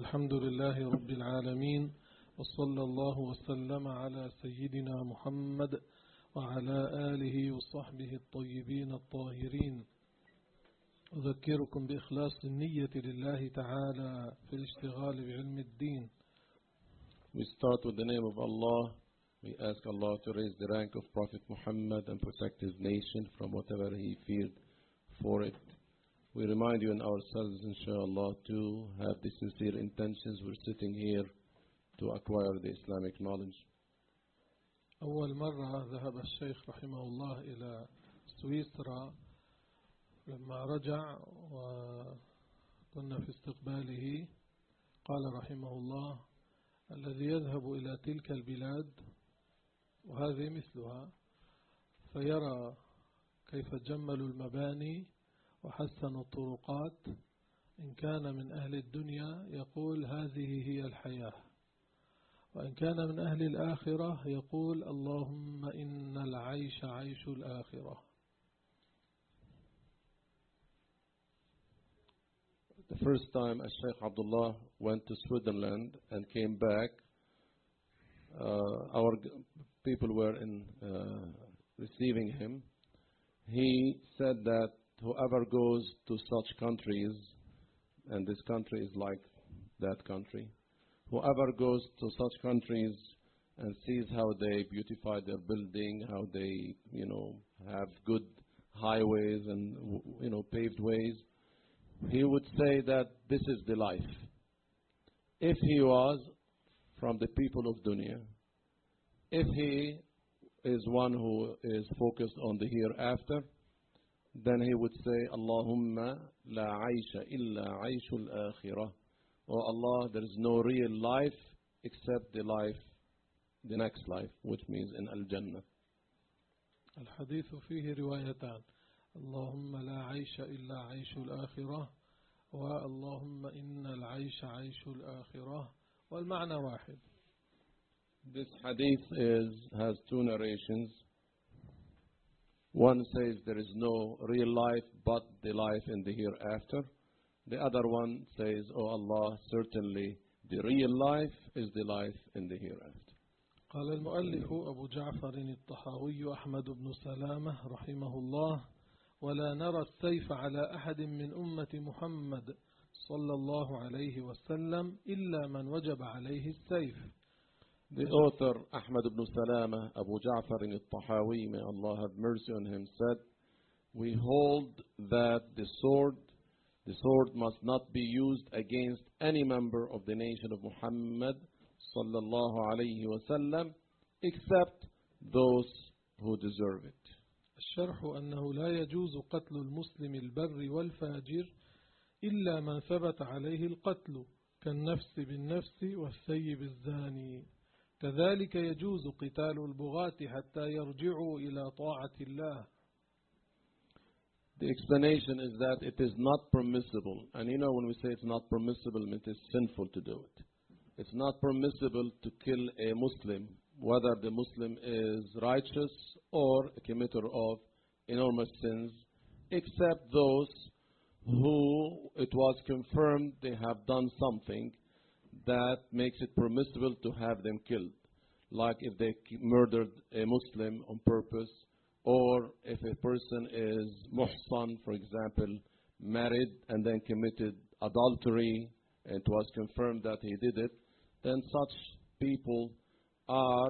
الحمد لله رب العالمين، وصلى الله وسلم على سيدنا محمد وعلى آله وصحبه الطيبين الطاهرين. أذكركم بإخلاص النية لله تعالى في الاشتغال بعلم الدين. We start with the name of Allah. We ask Allah to raise the rank of Prophet Muhammad and protect his nation from whatever he feared for it. We remind you and ourselves, inshallah, to have the sincere intentions. We're sitting here to acquire the Islamic knowledge. أول مرة ذهب الشيخ رحمه الله إلى سويسرا. لما رجع وكنا في استقباله قال رحمه الله: الذي يذهب إلى تلك البلاد وهذه مثلها فيرى كيف جملوا المباني وحسنوا الطرقات، إن كان من أهل الدنيا يقول هذه هي الحياة، وإن كان من أهل الآخرة يقول اللهم إن العيش عيش الآخرة. The first time as Sheikh Abdullah went to Switzerland and came back, our people were receiving him. He said that whoever goes to such countries, and this country is like that country, whoever goes to such countries and sees how they beautify their building, how they, have good highways and, paved ways, he would say that this is the life. If he was from the people of dunya, if he is one who is focused on the hereafter, then he would say, Allahumma la aisha illa aishul akhirah. Oh Allah, there is no real life except the next life, which means in Al-Jannah. الحديث فيه روايتان: اللهم لا عيش إلا عيش الآخرة، واللهم إن العيش عيش الآخرة، والمعنى واحد. This hadith has two narrations. One says there is no real life but the life in the hereafter. The other one says, oh Allah, certainly the real life is the life in the hereafter. قال المؤلف أبو جعفر الطحاوي أحمد بن سلامة رحمه الله: ولا نرى السيف على أحد من أمة محمد صلى الله عليه وسلم إلا من وجب عليه السيف. The author, Ahmad ibn Salama, Abu Ja'far al-Tahawi, may Allah have mercy on him, said, we hold that the sword must not be used against any member of the nation of Muhammad sallallahu alayhi wa sallam, except those who deserve it. الشرح أنه لا يجوز قتل المسلم البر والفاجر إلا من ثبت عليه القتل، كالنفس بالنفس والثيب الزاني. كذلك يجوز قتال البغاة حتى يرجعوا إلى طاعة الله. The explanation is that it is not permissible. And when we say it's not permissible, it is sinful to do it. It's not permissible to kill a Muslim, whether the Muslim is righteous or a committer of enormous sins, except those who it was confirmed they have done something that makes it permissible to have them killed. Like if they murdered a Muslim on purpose, or if a person is muhsan, for example, married and then committed adultery, and it was confirmed that he did it, then such people are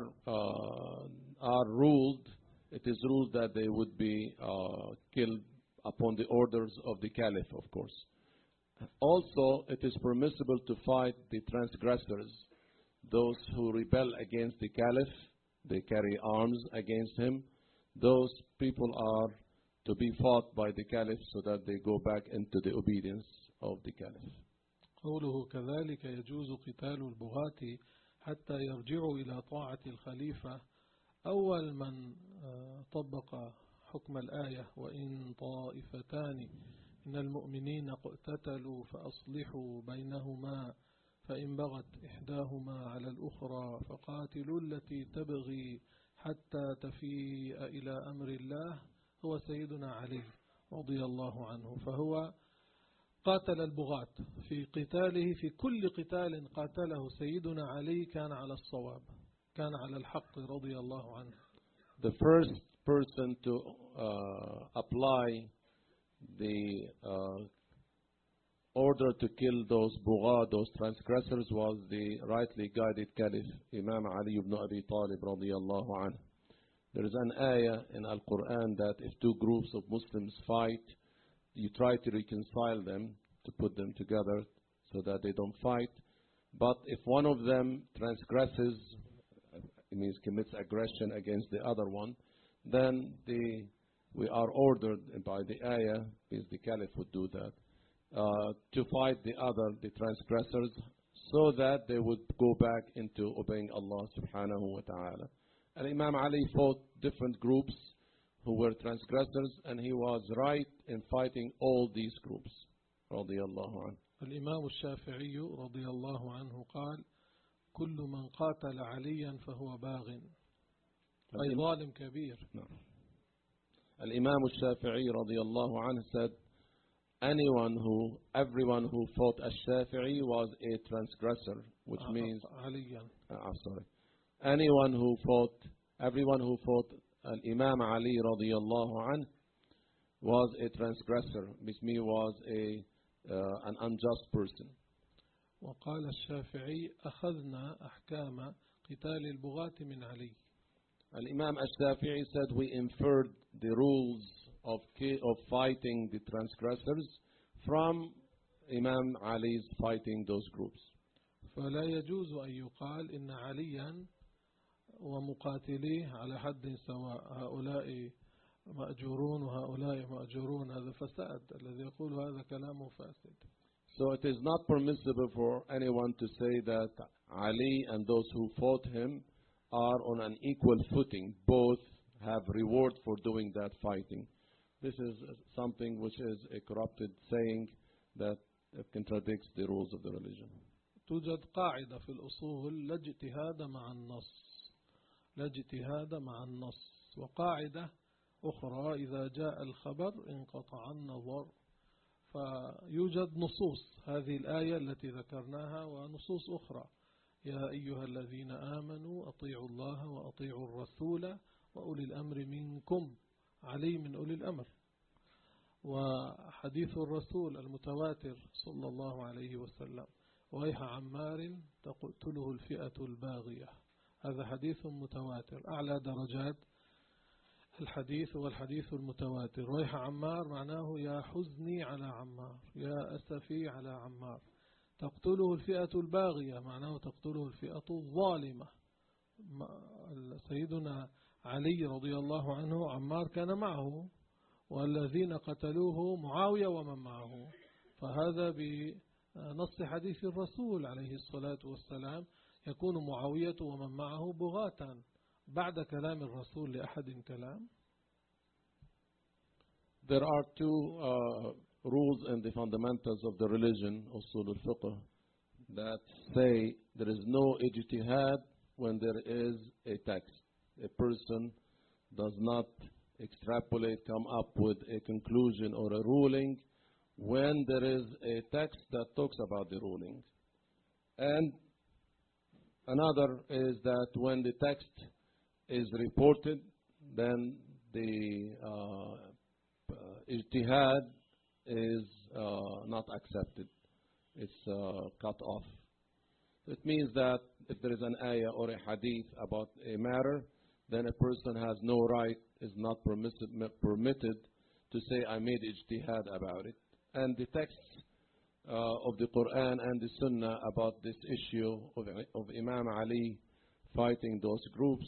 ruled, it is ruled that they would be killed upon the orders of the Caliph, of course. Also, it is permissible to fight the transgressors, those who rebel against the Caliph, they carry arms against him. Those people are to be fought by the Caliph so that they go back into the obedience of the Caliph. قوله كذلك يجوز قتال البغاة حتى يرجعوا إلى طاعة الخليفة. أول من طبق حكم الآية وإن طائفتان من المؤمنين اقتتلوا فأصلحوا بينهما فإن بغت إحداهما على الأخرى فقاتلوا التي تبغي حتى تفيء إلى أمر الله هو سيدنا علي رضي الله عنه. فهو قاتل البغاة في قتاله، في كل قتال قاتله سيدنا علي كان على الصواب، كان على الحق رضي الله عنه. The first person to apply the order to kill those bugha, those transgressors, was the rightly guided Caliph, Imam Ali ibn Abi Talib radiyallahu anhu. There is an ayah in Al-Quran that if two groups of Muslims fight, you try to reconcile them, to put them together so that they don't fight. But if one of them transgresses, it means commits aggression against the other one, then we are ordered by the ayah, because the Caliph would do that, to fight the transgressors, so that they would go back into obeying Allah subhanahu wa ta'ala. And Imam Ali fought different groups who were transgressors, and he was right in fighting all these groups. Radiyallahu anhu. الإمام الشافعي رضي الله عنه قال: كل من قاتل عليا فهو باغ، أي ظالم كبير. Al-Imam al-Shafi'i radiyallahu anhu said, everyone who fought al-Shafi'i was a transgressor, which means everyone who fought al-Imam Ali radiyallahu anhu was a transgressor, which means was an unjust person. وقال الشافعي: أخذنا أحكام قتال البغاة من علي. Al-Imam al-Shafi'i said, we inferred the rules of fighting the transgressors from Imam Ali's fighting those groups. فلا يجوز أن يقال إن عليا ومقاتليه على حد سواء، هؤلاء مأجورون وهؤلاء مأجورون. هذا فساد، الذي يقول هذا كلامه فاسد. So it is not permissible for anyone to say that Ali and those who fought him are on an equal footing. Both have reward for doing that fighting. This is something which is a corrupted saying that contradicts the rules of the religion. توجد قاعدة في الأصول: لا اجتهاد مع النص، لا اجتهاد مع النص. وقاعدة أخرى: إذا جاء الخبر انقطع النظر. فيوجد نصوص، هذه الآية التي ذكرناها ونصوص أخرى: يا أيها الذين آمنوا أطيعوا الله وأطيعوا الرسول وأولي الأمر منكم. علي من أولي الأمر. وحديث الرسول المتواتر صلى الله عليه وسلم: ويح عمار تقتله الفئة الباغية. هذا حديث متواتر، أعلى درجات الحديث والحديث المتواتر. ويح عمار معناه يا حزني على عمار، يا أسفي على عمار. تقتله الفئة الباغية معناه تقتله الفئة الظالمة. سيدنا علي رضي الله عنه عمار كان معه، والذين قتلوه معاوية ومن معه. فهذا بنص حديث الرسول عليه الصلاة والسلام يكون معاوية ومن معه بغاة. بعد كلام الرسول لأحد كلام. There are two rules in the fundamentals of the religion, usul al-fiqh, that say there is no ijtihad when there is a text. A person does not extrapolate, come up with a conclusion or a ruling when there is a text that talks about the ruling. And another is that when the text is reported, then the ijtihad is not accepted. It's cut off. It means that if there is an ayah or a hadith about a matter, then a person has no right, is not permitted to say, I made ijtihad about it. And the texts of the Quran and the Sunnah about this issue of Imam Ali fighting those groups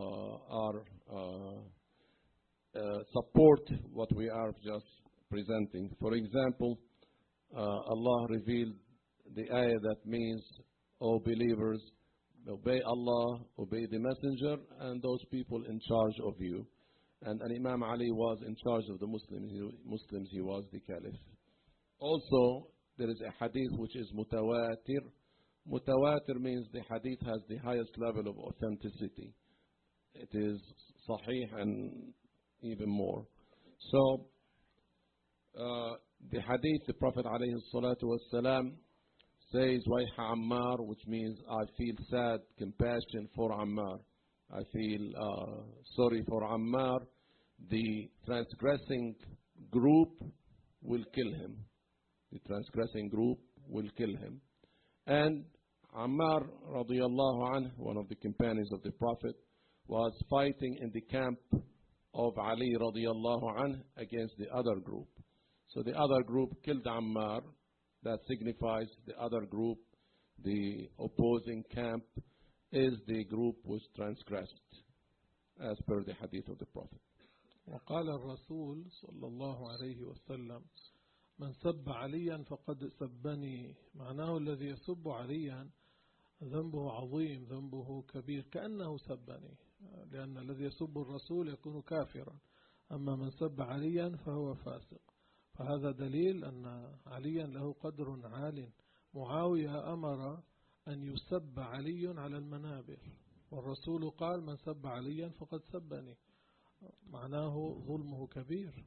support what we are just presenting. For example, Allah revealed the ayah that means, O believers, obey Allah, obey the Messenger, and those people in charge of you. And Imam Ali was in charge of the Muslims. He was the Caliph. Also, there is a hadith which is mutawatir. Mutawatir means the hadith has the highest level of authenticity. It is sahih and even more. So, the hadith, the Prophet ﷺ says, Wayha Ammar, which means I feel sad, compassion for Ammar. I feel sorry for Ammar. The transgressing group will kill him. The transgressing group will kill him. And Ammar radiallahu anh, one of the companions of the Prophet, was fighting in the camp of Ali radiallahu anh against the other group. So the other group killed Ammar. That signifies the other group, the opposing camp, is the group which transgressed, as per the hadith of the Prophet. وقال الرسول صلى الله عليه وسلم من سب عليا فقد سبني. معناه الذي يسب عليا ذنبه عظيم، ذنبه كبير، كأنه سبني، لأن الذي يسب الرسول يكون كافرا، أما من سب عليا فهو فاسق. فهذا دليل أن عليا له قدر عال. معاوية أمر أن يسب علي على المنابر، والرسول قال من سب عليا فقد سبني، معناه ظلمه كبير.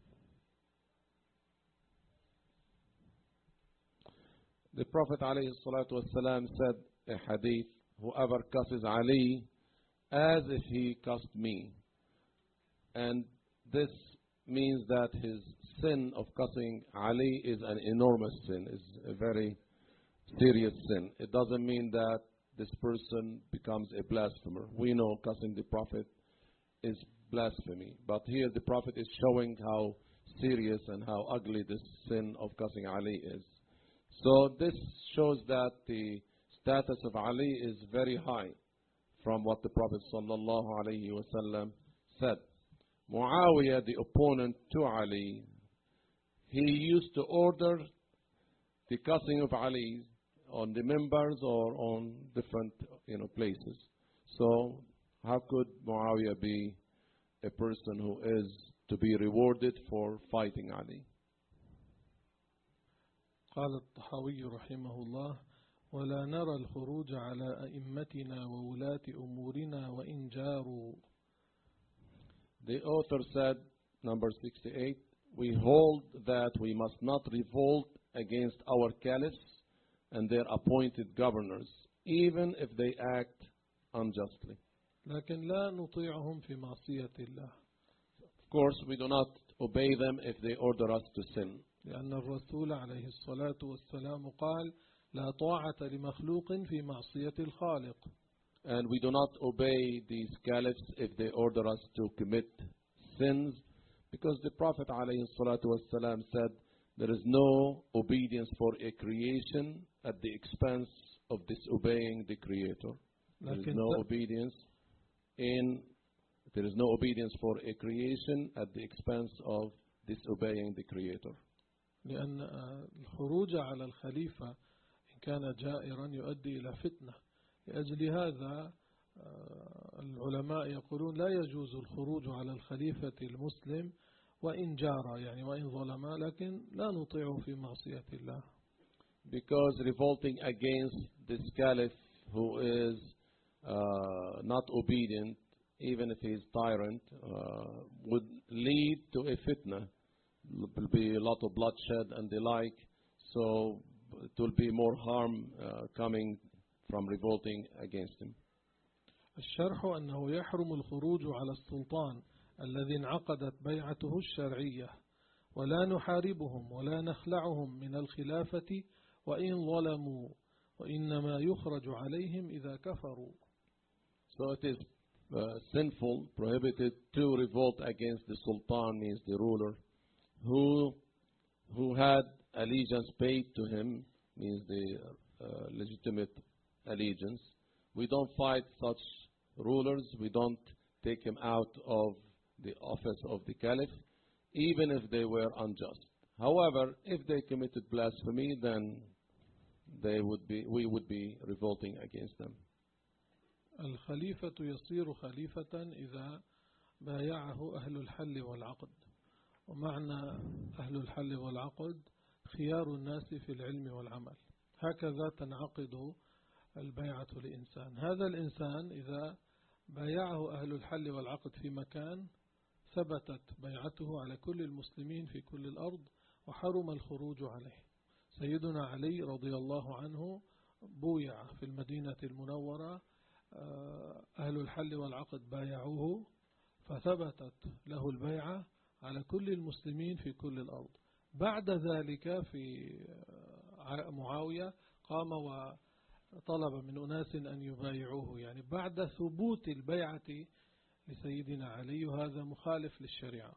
The Prophet ﷺ said a hadith, whoever curses Ali as if he cursed me. And this means that his sin of cursing Ali is an enormous sin, is a very serious sin. It doesn't mean that this person becomes a blasphemer. We know cursing the Prophet is blasphemy. But here the Prophet is showing how serious and how ugly this sin of cursing Ali is. So this shows that the status of Ali is very high from what the Prophet ﷺ said. Muawiyah, the opponent to Ali, he used to order the cursing of Ali on the members or on different places. So how could Muawiyah be a person who is to be rewarded for fighting Ali? قال الطحاوي رحمه الله ولا نرى الخروج على أئمتنا وولاة أمورنا وإن جاروا. The author said, number 68, we hold that we must not revolt against our caliphs and their appointed governors, even if they act unjustly. لكن لا نطيعهم في معصية الله. Of course, we do not obey them if they order us to sin. لأن الرسول عليه الصلاة والسلام قال لا طاعة لمخلوق في معصية الخالق. And we do not obey these caliphs if they order us to commit sins, because the Prophet ﷺ said there is no obedience for a creation at the expense of disobeying the Creator. There is no obedience for a creation at the expense of disobeying the Creator. لأن الخروج على الخليفة إن كان جائرا يؤدي إلى فتنة. لأجل هذا العلماء يقولون لا يجوز الخروج على الخليفة المسلم وإن جار، يعني وإن ظلم، لكن لا نطيعه في معصية الله. Because revolting against this caliph who is not obedient, even if he is tyrant, would lead to a fitna. Will be a lot of bloodshed and the like, so it will be more harm coming from revolting against him. الشرح أنه يحرم الخروج على السلطان الذي انعقدت بيعته الشرعية، ولا نحاربهم ولا نخلعهم من الخلافة وإن ظلموا، وإنما يخرج عليهم إذا كفروا. So it is sinful, prohibited to revolt against the sultan, means the ruler, who had allegiance paid to him, means the legitimate allegiance. We don't fight such rulers. We don't take him out of the office of the caliph, even if they were unjust. However, if they committed blasphemy, then we would be revolting against them. الخليفة يصير خليفة إذا بايعه أهل الحل والعقد. ومعنى أهل الحل والعقد خيار الناس في العلم والعمل. هكذا تنعقد البيعة لإنسان. هذا الإنسان إذا بايعه أهل الحل والعقد في مكان ثبتت بيعته على كل المسلمين في كل الأرض، وحرم الخروج عليه. سيدنا علي رضي الله عنه بويع في المدينة المنورة، أهل الحل والعقد بايعوه فثبتت له البيعة على كل المسلمين في كل الأرض. بعد ذلك في معاوية قام وطلب من أناس أن يبايعوه، يعني بعد ثبوت البيعة لسيدنا علي، وهذا مخالف للشريعة.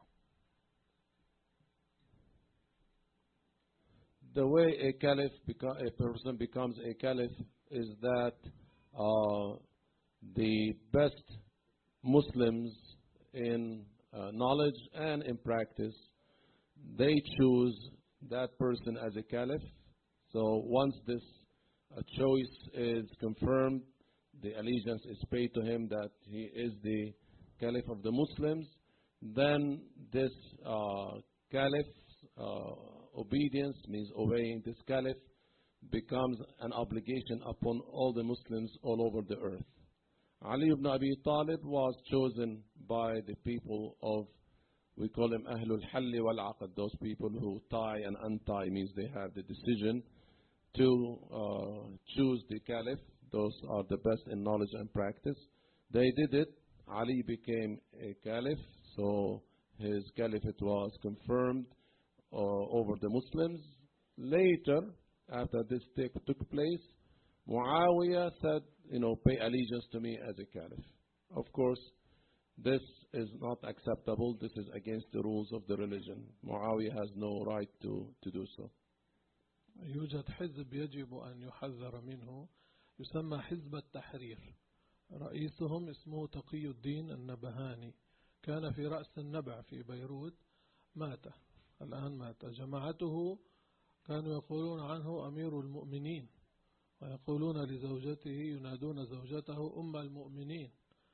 The way a person becomes a caliph is that the best Muslims in knowledge and in practice, they choose that person as a caliph. So once this choice is confirmed, the allegiance is paid to him that he is the caliph of the Muslims, then this caliph's obedience, means obeying this caliph, becomes an obligation upon all the Muslims all over the earth. Ali ibn Abi Talib was chosen by the people of, we call them Ahlul Halli wal Aqd, those people who tie and untie, means they have the decision to choose the caliph. Those are the best in knowledge and practice. They did it. Ali became a caliph, so his caliphate was confirmed over the Muslims. Later, after this took place, Muawiyah said, pay allegiance to me as a caliph. Of course, this is not acceptable. This is against the rules of the religion. Muawiyah has no right to do so. يوجد حزب يجب أن يحذر منه، يسمى حزب التحرير. رئيسهم اسمه تقي الدين النبهاني، كان في رأس النبع في بيروت، مات، الآن مات. جماعته كانوا يقولون عنه أمير المؤمنين، ويقولون لزوجته، ينادون زوجته أم المؤمنين،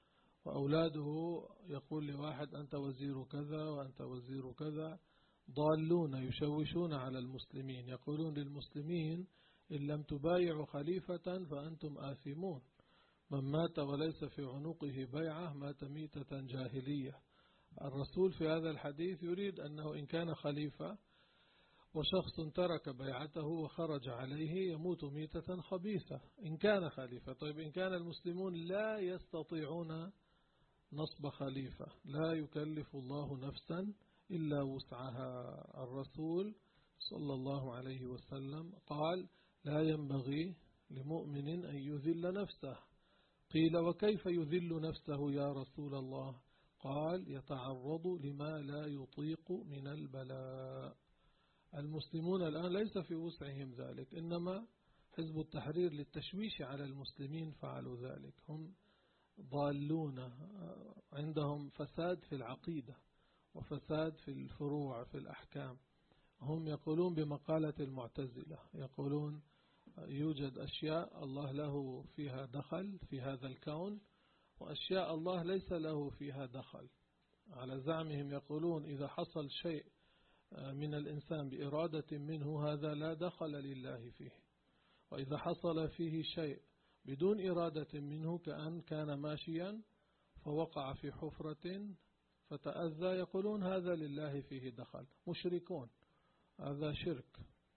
وأولاده يقول لواحد أنت وزير كذا وأنت وزير كذا. ضالون يشوشون على المسلمين، يقولون للمسلمين إن لم تبايعوا خليفة فأنتم آثمون. من مات وليس في عنقه بيعة مات ميتة جاهلية. الرسول في هذا الحديث يريد أنه إن كان خليفة وشخص ترك بيعته وخرج عليه يموت ميتة خبيثة إن كان خليفة. طيب إن كان المسلمون لا يستطيعون نصب خليفة، لا يكلف الله نفسا إلا وسعها. الرسول صلى الله عليه وسلم قال لا ينبغي لمؤمن أن يذل نفسه. قيل وكيف يذل نفسه يا رسول الله؟ قال يتعرض لما لا يطيق من البلاء. المسلمون الآن ليس في وسعهم ذلك، إنما حزب التحرير للتشويش على المسلمين فعلوا ذلك. هم ضالون، عندهم فساد في العقيدة وفساد في الفروع في الأحكام. هم يقولون بمقالة المعتزلة، يقولون يوجد أشياء الله له فيها دخل في هذا الكون، وأشياء الله ليس له فيها دخل. على زعمهم يقولون إذا حصل شيء من الإنسان بإرادة منه هذا لا دخل لله فيه، وإذا حصل فيه شيء بدون إرادة منه كأن كان ماشيا فوقع في حفرة فتأذى، يقولون هذا لله فيه دخل. مشركون، هذا شرك.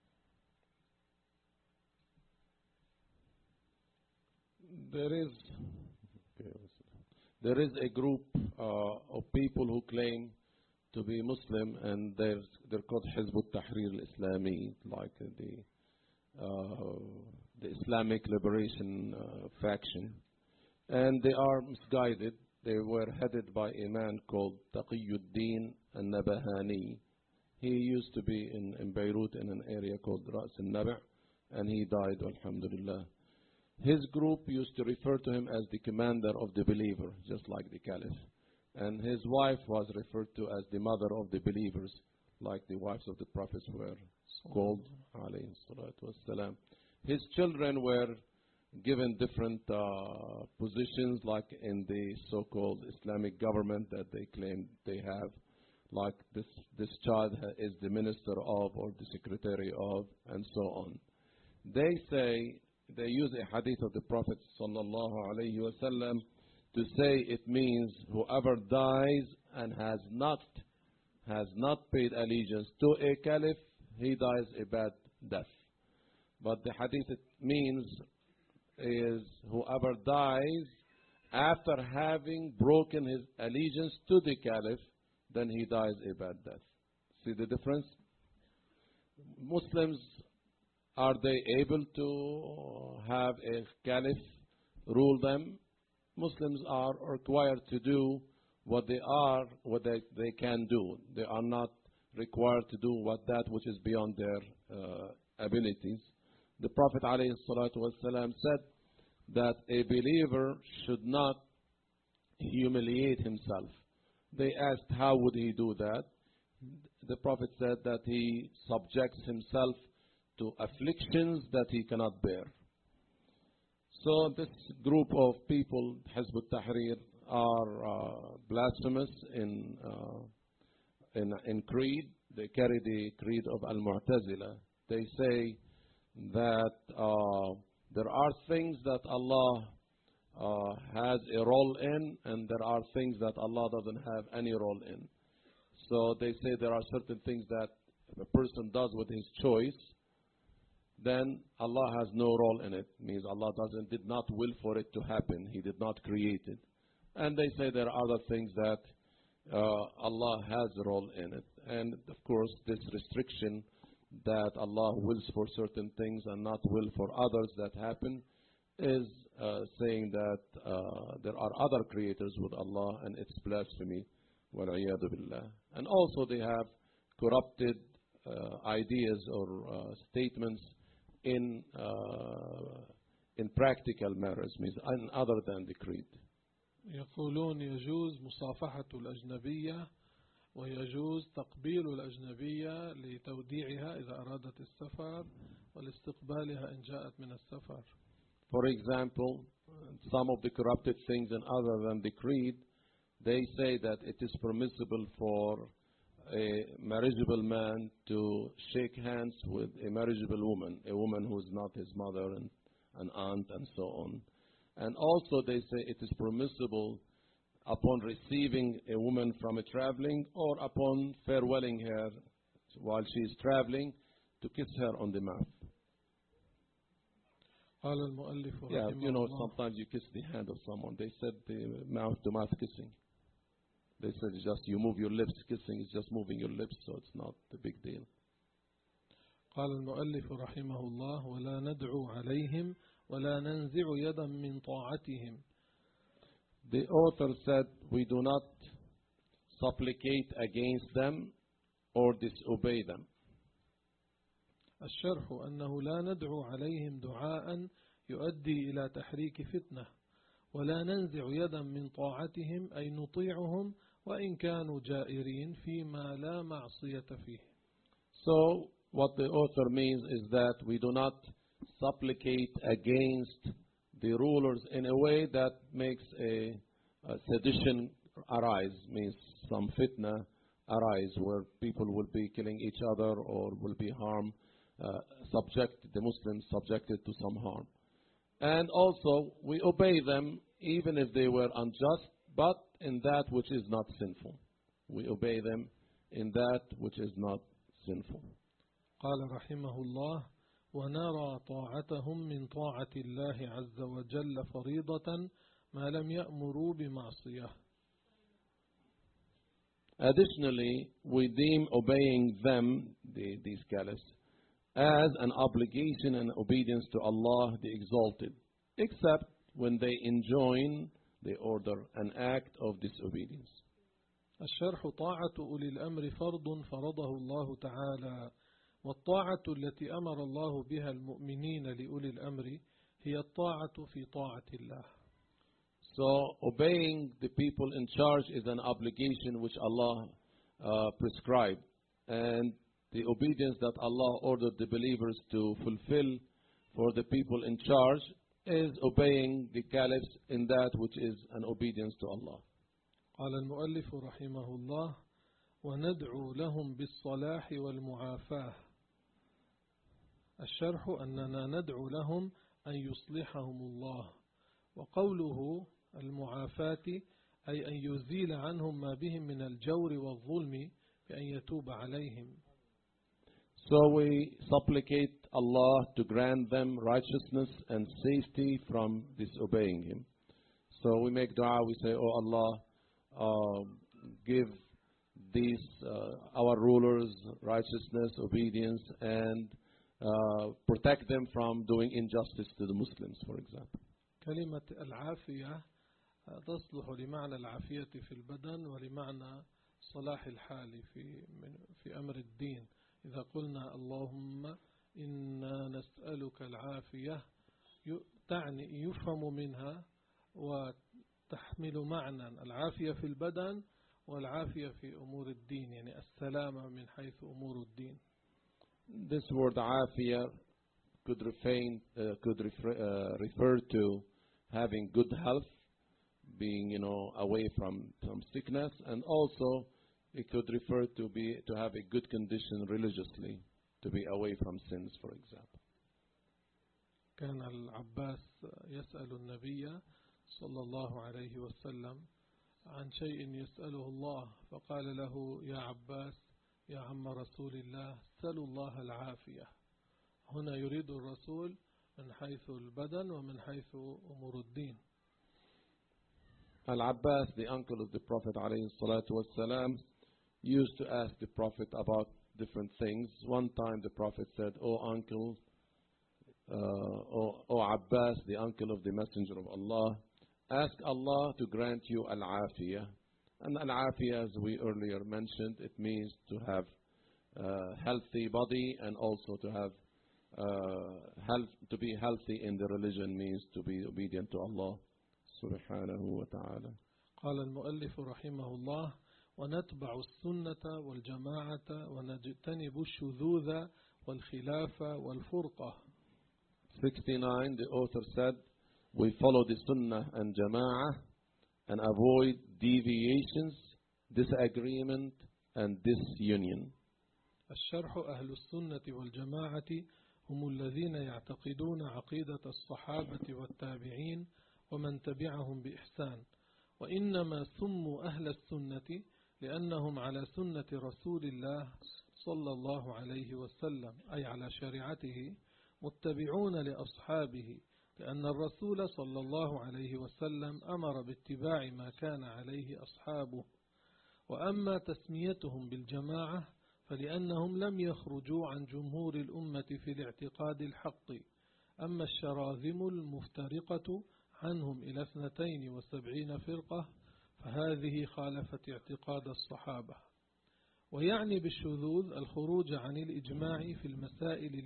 There is a group of people who claim to be Muslim, and they're called Hizb al-Tahrir al-Islami, like the Islamic Liberation faction, and they are misguided. They were headed by a man called Taqiyuddin al-Nabahani. He used to be in Beirut in an area called Ras al-Naba', and he died, alhamdulillah. His group used to refer to him as the commander of the believer, just like the caliph. And his wife was referred to as the mother of the believers, like the wives of the prophets were called, alayhi salatu wassalam. His children were given different positions, like in the so-called Islamic government that they claim they have. Like this child is the minister of, or the secretary of, and so on. They say, they use a hadith of the Prophet sallallahu alayhi wasallam to say it means whoever dies and has not paid allegiance to a caliph, he dies a bad death. But the hadith it means is whoever dies after having broken his allegiance to the caliph, then he dies a bad death. See the difference? Muslims, are they able to have a caliph rule them? Muslims are required to do what they can do. They are not required to do that which is beyond their abilities. The Prophet ﷺ said that a believer should not humiliate himself. They asked how would he do that. The Prophet said that he subjects himself to afflictions that he cannot bear. So this group of people, Hizb ut-Tahrir, are blasphemous in creed. They carry the creed of Al-Mu'tazila. They say that there are things that Allah has a role in, and there are things that Allah doesn't have any role in. So they say there are certain things that if a person does with his choice, then Allah has no role in it. Means Allah did not will for it to happen. He did not create it. And they say there are other things that Allah has a role in it. And of course, this restriction that Allah wills for certain things and not will for others that happen is saying that there are other creators with Allah, and it's blasphemy. وَالْعِيَاذُ بِاللَّهِ. And also they have corrupted ideas or statements in practical matters, means other than the creed. يقولون يجوز مصافحة الأجنبية ويجوز تقبيل الأجنبية لتوديعها إذا أرادت السفر والاستقبالها إن جاءت من السفر. For example, some of the corrupted things and other than the creed, they say that it is permissible for a marriageable man to shake hands with a marriageable woman, a woman who is not his mother and an aunt and so on. And also they say it is permissible upon receiving a woman from a traveling or upon farewelling her while she is traveling to kiss her on the mouth. قال المؤلف Yeah, رحمه الله. sometimes you kiss the hand of someone. They said the mouth-to-mouth kissing. They said it's just you move your lips. Kissing is just moving your lips, so it's not a big deal. قال المؤلف رحمه الله ولا ندعو عليهم ولا ننزع يدا من طاعتهم. The author said we do not supplicate against them or disobey them. الشرح أنه لا ندعو عليهم دعاء يؤدي إلى تحريك فتنة ولا ننزع يدا من طاعتهم أي نطيعهم وإن كانوا جائرين فيما لا معصية فيه. So what the author means is that we do not supplicate against the rulers in a way that makes a sedition arise, means some fitna arise where people will be killing each other or will be harmed, the Muslims subjected to some harm. And also we obey them even if they were unjust, but in that which is not sinful. We obey them in that which is not sinful. قال رحمه الله ونرى طاعتهم من طاعة الله عز وجل فريضة ما لم يأمروا بمعصية. Additionally, we deem obeying them, these caliphs, as an obligation and obedience to Allah the Exalted, except when they enjoin, they order an act of disobedience. الشرح طاعة أولي الأمر فرض فرضه الله تعالى والطاعة التي أمر الله بها المؤمنين لأولي الأمر هي الطاعة في طاعة الله. So obeying the people in charge is an obligation which Allah prescribed, and the obedience that Allah ordered the believers to fulfill for the people in charge is obeying the caliphs in that which is an obedience to Allah. قال المؤلف رحمه الله وندعو لهم بالصلاح والمعافاة. الشرح أننا ندعو لهم أن يصلحهم الله وقوله المعافاة أي أن يزيل عنهم ما بهم من الجور والظلم بأن يتوب عليهم. So we supplicate Allah to grant them righteousness and safety from disobeying Him. So we make dua, we say, Oh Allah, give these, our rulers, righteousness, obedience, and protect them from doing injustice to the Muslims, for example. كلمة العافية تصلح لمعنى العافية في البدن ولمعنى صلاح الحال في أمر الدين. إذا قلنا اللهم إنا نسألك العافية تعني يفهم منها وتحمل معنى العافية في البدن والعافية في أمور الدين، يعني السلامة من حيث أمور الدين. This word عافية could refer to having good health, being away from sickness, and also it could refer to have a good condition religiously, to be away from sins, for example. كان العباس يسأل النبي صلى الله عليه وسلم عن شيء يسأله الله، فقال له يا عباس يا عم رسول الله سلوا الله العافية. هنا يريد الرسول من حيث البدن ومن حيث أمور الدين. Al-Abbas, the uncle of the Prophet ﷺ, used to ask the Prophet about different things. One time the Prophet said, "Oh uncle, O Abbas, the uncle of the Messenger of Allah, ask Allah to grant you al-afiyah." And al-afiyah, as we earlier mentioned, it means to have a healthy body, and also to have to be healthy in the religion means to be obedient to Allah subhanahu wa ta'ala. قال المؤلف رحمه الله: ونتبع السنة والجماعة ونجتنب الشذوذ والخلاف والفرقة. 69, the author said, we follow the Sunnah and Jama'ah and avoid deviations, disagreement, and disunion. الشرح: أهل السنة والجماعة هم الذين يعتقدون عقيدة الصحابة والتابعين ومن تبعهم بإحسان، وإنما سموا أهل السنة لأنهم على سنة رسول الله صلى الله عليه وسلم، أي على شريعته، متبعون لأصحابه، لأن الرسول صلى الله عليه وسلم أمر باتباع ما كان عليه أصحابه. وأما تسميتهم بالجماعة فلأنهم لم يخرجوا عن جمهور الأمة في الاعتقاد الحق. أما الشراذم المفترقة عنهم إلى 72 فرقة فهذه خالفت اعتقاد الصحابة. ويعني بالشذوذ الخروج عن الإجماع في المسائل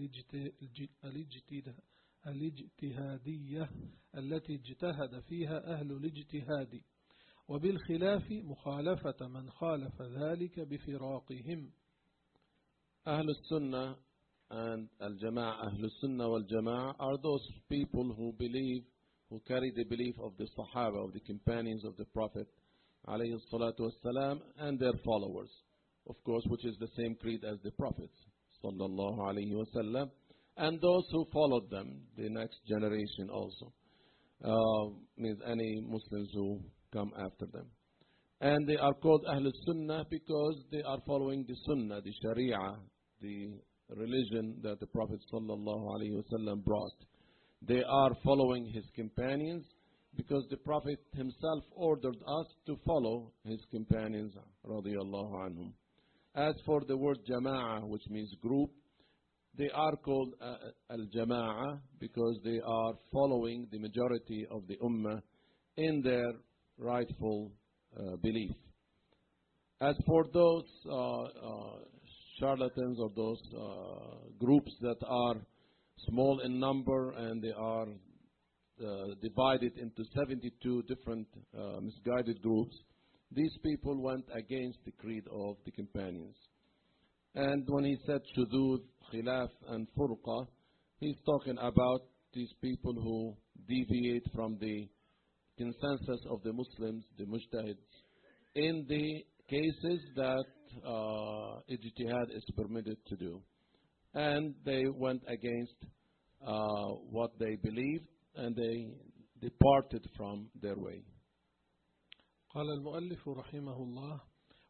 الاجتهادية التي اجتهد فيها أهل الاجتهاد، وبالخلاف مخالفة من خالف ذلك بفراقهم. أهل السنة and al-Jama'ah, Ahlul Sunnah wal Jama'ah are those people who carry the belief of the Sahaba, of the companions of the Prophet alayhi salatu wassalam, and their followers, of course, which is the same creed as the Prophets sallallahu alayhi wasallam, and those who followed them, the next generation also, means any Muslims who come after them. And they are called Ahlul Sunnah because they are following the Sunnah, the Sharia, the religion that the Prophet ﷺ brought. They are following his companions because the Prophet himself ordered us to follow his companions radiyallahu anhum. As for the word Jama'ah, which means group, they are called al-Jama'ah because they are following the majority of the Ummah in their rightful belief. As for those charlatans or those groups that are small in number and they are divided into 72 different misguided groups, these people went against the creed of the companions. And when he said shudud, khilaf, and furqa, he's talking about these people who deviate from the consensus of the Muslims, the mujtahids, in the cases that ijtihad is permitted to do. And they went against what they believed, and they departed from their way. قال المؤلف رحمه الله: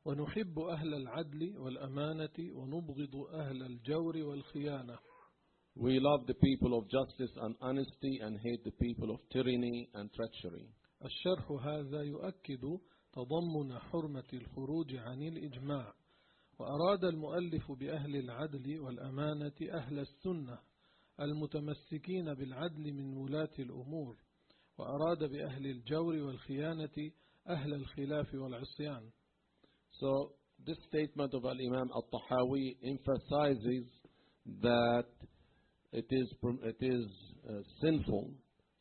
ونحب أهل العدل والأمانة ونبغض أهل الجور والخيانة. We love the people of justice and honesty and hate the people of tyranny and treachery. الشرح هذا يؤكد تضمن حرمة الخروج عن الإجماع، وأراد المؤلف بأهل العدل والأمانة أهل السنة المتمسكين بالعدل من ولاة الأمور، وأراد بأهل الجور والخيانة أهل الخلاف والعصيان. So this statement of Al-Imam Al-Tahawi emphasizes that it is sinful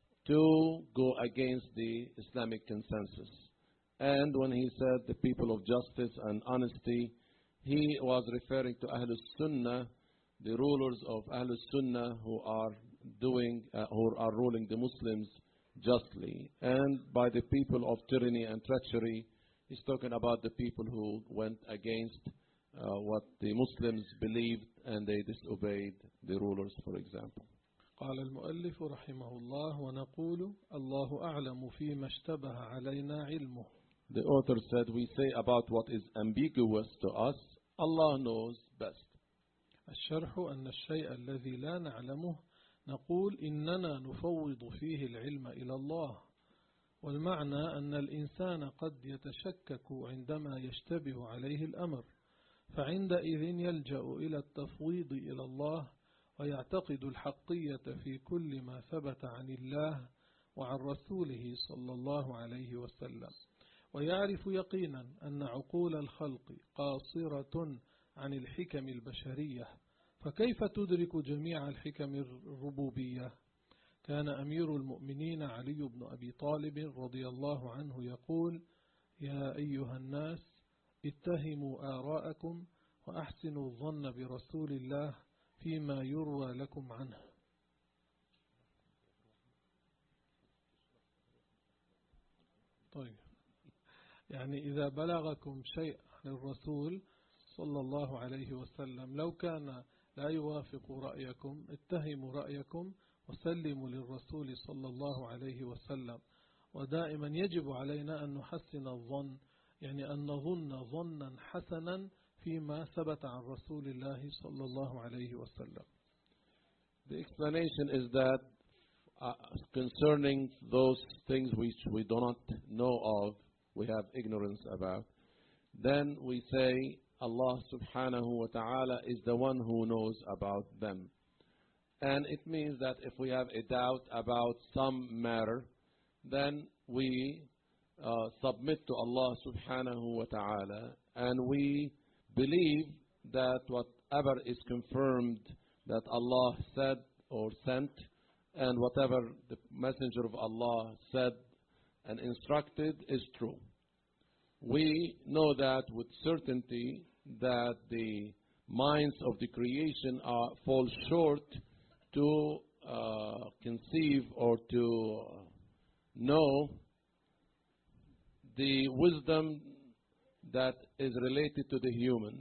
to go against the Islamic consensus. And when he said the people of justice and honesty, he was referring to Ahlul Sunnah, the rulers of Ahlul Sunnah who are ruling the Muslims justly. And by the people of tyranny and treachery, he's talking about the people who went against what the Muslims believed and they disobeyed the rulers, for example. قال المؤلف رحمه الله: ونقول الله أعلم فيما اشتبه علينا علمه. The author said, we say about what is ambiguous to us, Allah knows best. الشرح أن الشيء الذي لا نعلمه نقول إننا نفوض فيه العلم إلى الله، والمعنى أن الإنسان قد يتشكك عندما يشتبه عليه الأمر، فعندئذ يلجأ إلى التفويض إلى الله ويعتقد الحقية في كل ما ثبت عن الله وعن رسوله صلى الله عليه وسلم، ويعرف يقينا أن عقول الخلق قاصرة عن الحكم البشرية، فكيف تدرك جميع الحكم الربوبية؟ كان أمير المؤمنين علي بن أبي طالب رضي الله عنه يقول: يا أيها الناس اتهموا آراءكم وأحسنوا الظن برسول الله فيما يروى لكم عنه. طيب، يعني إذا بلغكم شيء عن الرسول صلى الله عليه وسلم لو كان لا يوافق رأيكم اتهموا رأيكم وسلموا للرسول صلى الله عليه وسلم. ودائما يجب علينا أن نحسن الظن، يعني أن نظن ظنا حسنا فيما ثبت عن رسول الله صلى الله عليه وسلم. The explanation is that concerning those things which we do not know of, we have ignorance about, then we say Allah subhanahu wa ta'ala is the one who knows about them. And it means that if we have a doubt about some matter, then we submit to Allah subhanahu wa ta'ala and we believe that whatever is confirmed that Allah said or sent and whatever the Messenger of Allah said and instructed is true. We know that with certainty that the minds of the creation fall short to conceive or to know the wisdom that is related to the humans.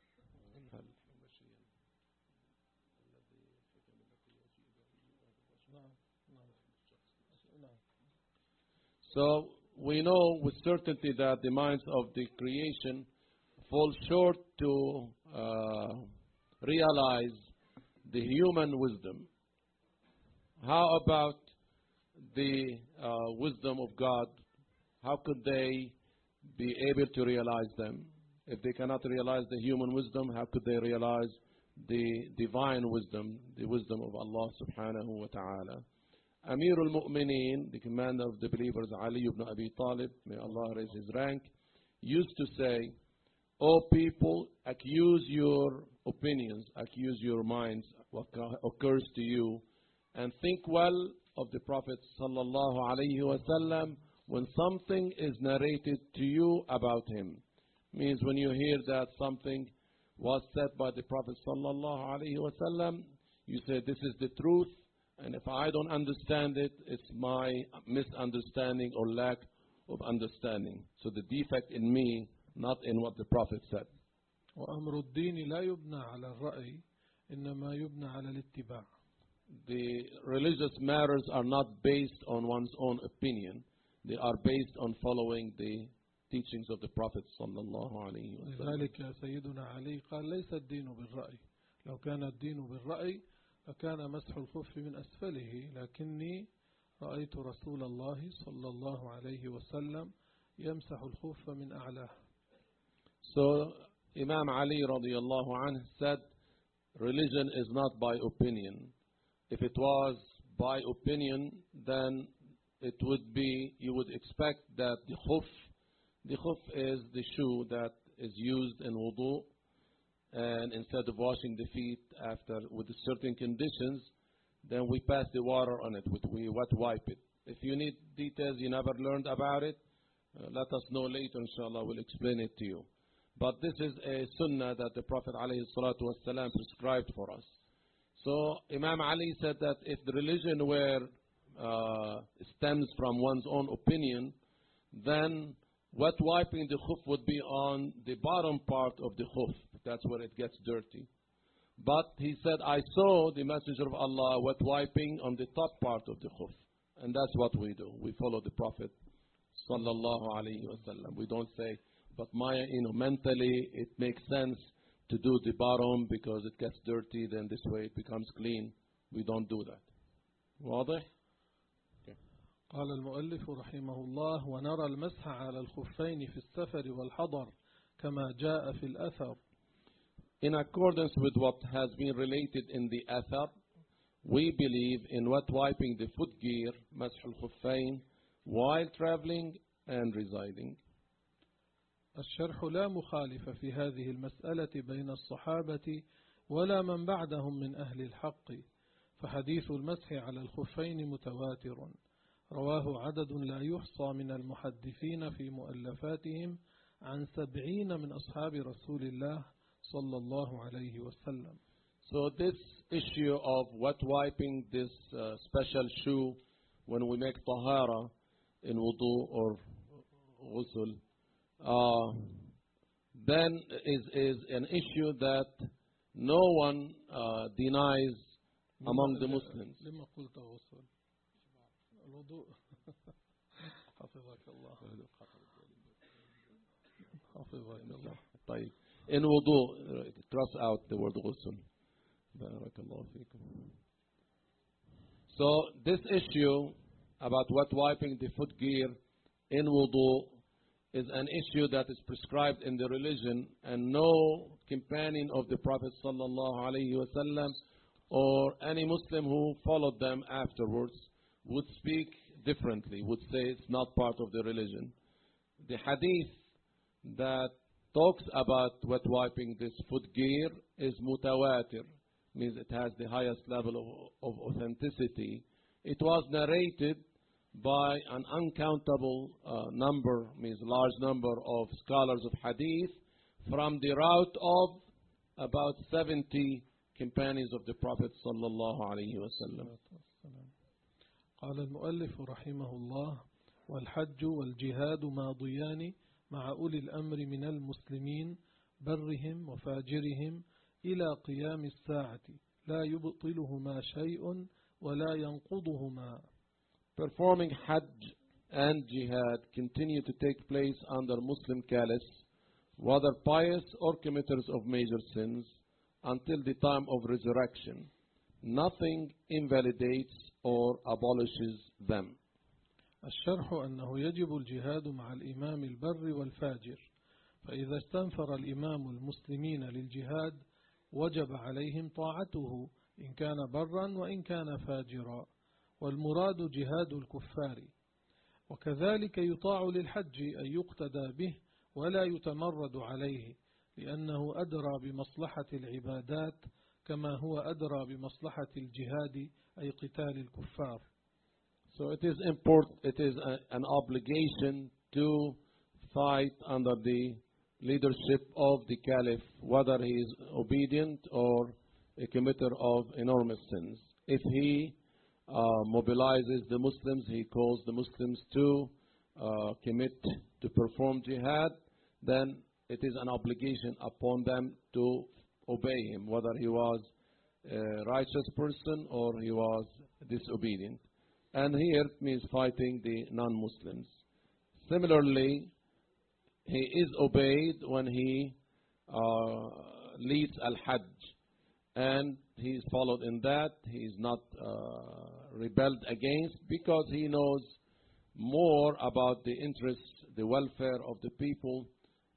So we know with certainty that the minds of the creation fall short to realize the human wisdom. How about the wisdom of God? How could they be able to realize them? If they cannot realize the human wisdom, how could they realize the divine wisdom, the wisdom of Allah subhanahu wa ta'ala? Amir al-Mu'mineen, the commander of the believers, Ali ibn Abi Talib, may Allah raise his rank, used to say, O people, accuse your opinions, accuse your minds, what occurs to you, and think well of the Prophet sallallahu alayhi wa sallam when something is narrated to you about him. Means when you hear that something was said by the Prophet sallallahu alayhi wa sallam, you say this is the truth, and if I don't understand it, it's my misunderstanding or lack of understanding. So the defect in me, not in what the Prophet said. وأمر الدين لا يبنى على الرأي إنما يبنى على الاتباع. The religious matters are not based on one's own opinion. They are based on following the teachings of the Prophet sallallahu alaihi wasallam. لذلك سيدنا علي قال ليس الدين بالرأي، لو كان الدين بالرأي لكان مسح الخف من أسفله، لكني رأيت رسول الله صلى الله عليه وسلم يمسح الخف من أعلاه. So Imam Ali radiallahu anhu said, religion is not by opinion. If it was by opinion, then it would be, you would expect that the khuf is the shoe that is used in wudu, and instead of washing the feet after with certain conditions, then we pass the water on it, we wet wipe it. If you need details, you never learned about it, let us know later, inshallah, we'll explain it to you. But this is a sunnah that the Prophet ﷺ prescribed for us. So Imam Ali said that if the religion stems from one's own opinion, then wet wiping the khuf would be on the bottom part of the khuf. That's where it gets dirty. But he said, I saw the Messenger of Allah wet wiping on the top part of the khuf. And that's what we do. We follow the Prophet sallallahu alaihi wasallam. We don't say, but mentally it makes sense to do the bottom because it gets dirty, then this way it becomes clean. We don't do that. واضح؟ قال المؤلف رحمه الله: ونرى المسح على الخفين في السفر والحضر كما جاء في الأثر. In accordance with what has been related in the athar, we believe in wet wiping the foot gear, مسح الخفين, while traveling and residing. الشرح: لا مخالف في هذه المسألة بين الصحابة ولا من بعدهم من أهل الحق، فحديث المسح على الخفين متواتر، رواه عدد لا يحصى من المحدثين في مؤلفاتهم عن 70 من أصحاب رسول الله صلى الله عليه وسلم. So this issue of wet wiping this special shoe when we make tahara in wudu or ghusl, then is an issue that no one denies among the Muslims. لما قلت غسل الوضوء حفظك الله حفظك الله. طيب. In wudu, cross out the word ghusl. Barakallahu feekum. So this issue about wet wiping the foot gear in wudu is an issue that is prescribed in the religion, and no companion of the Prophet sallallahu alaihi wasallam or any Muslim who followed them afterwards would speak differently, would say it's not part of the religion. The hadith that talks about wet wiping this foot gear is mutawatir, means it has the highest level of authenticity. It was narrated by an uncountable number, means large number of scholars of hadith from the route of about 70 companions of the Prophet sallallahu alaihi wasallam. قال المؤلف رحمه الله: والحج والجهاد ماضيان مع أولي الأمر من المسلمين برهم وفاجرهم إلى قيام الساعة لا يبطلهما شيء ولا ينقضهما. Performing Hajj and Jihad continue to take place under Muslim caliphs, whether pious or committers of major sins, until the time of resurrection. Nothing invalidates or abolishes them. الشرح أنه يجب الجهاد مع الإمام البر والفاجر، فإذا استنفر الإمام المسلمين للجهاد وجب عليهم طاعته إن كان برا وإن كان فاجرا، والمراد جهاد الكفار. وكذلك يطاع للحج أن يقتدى به ولا يتمرد عليه، لأنه أدرى بمصلحة العبادات كما هو أدرى بمصلحة الجهاد أي قتال الكفار. So it is important, it is an obligation to fight under the leadership of the caliph, whether he is obedient or a committer of enormous sins. If he mobilizes the Muslims, he calls the Muslims to commit to perform jihad, then it is an obligation upon them to obey him, whether he was a righteous person or he was disobedient. And here it means fighting the non-Muslims. Similarly, he is obeyed when he leads Al-Hajj. And he is followed in that. He is not rebelled against, because he knows more about the interests, the welfare of the people.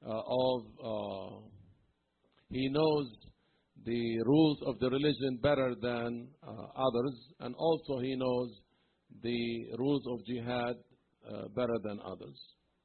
He knows the rules of the religion better than others, and also he knows the rules of jihad better than others.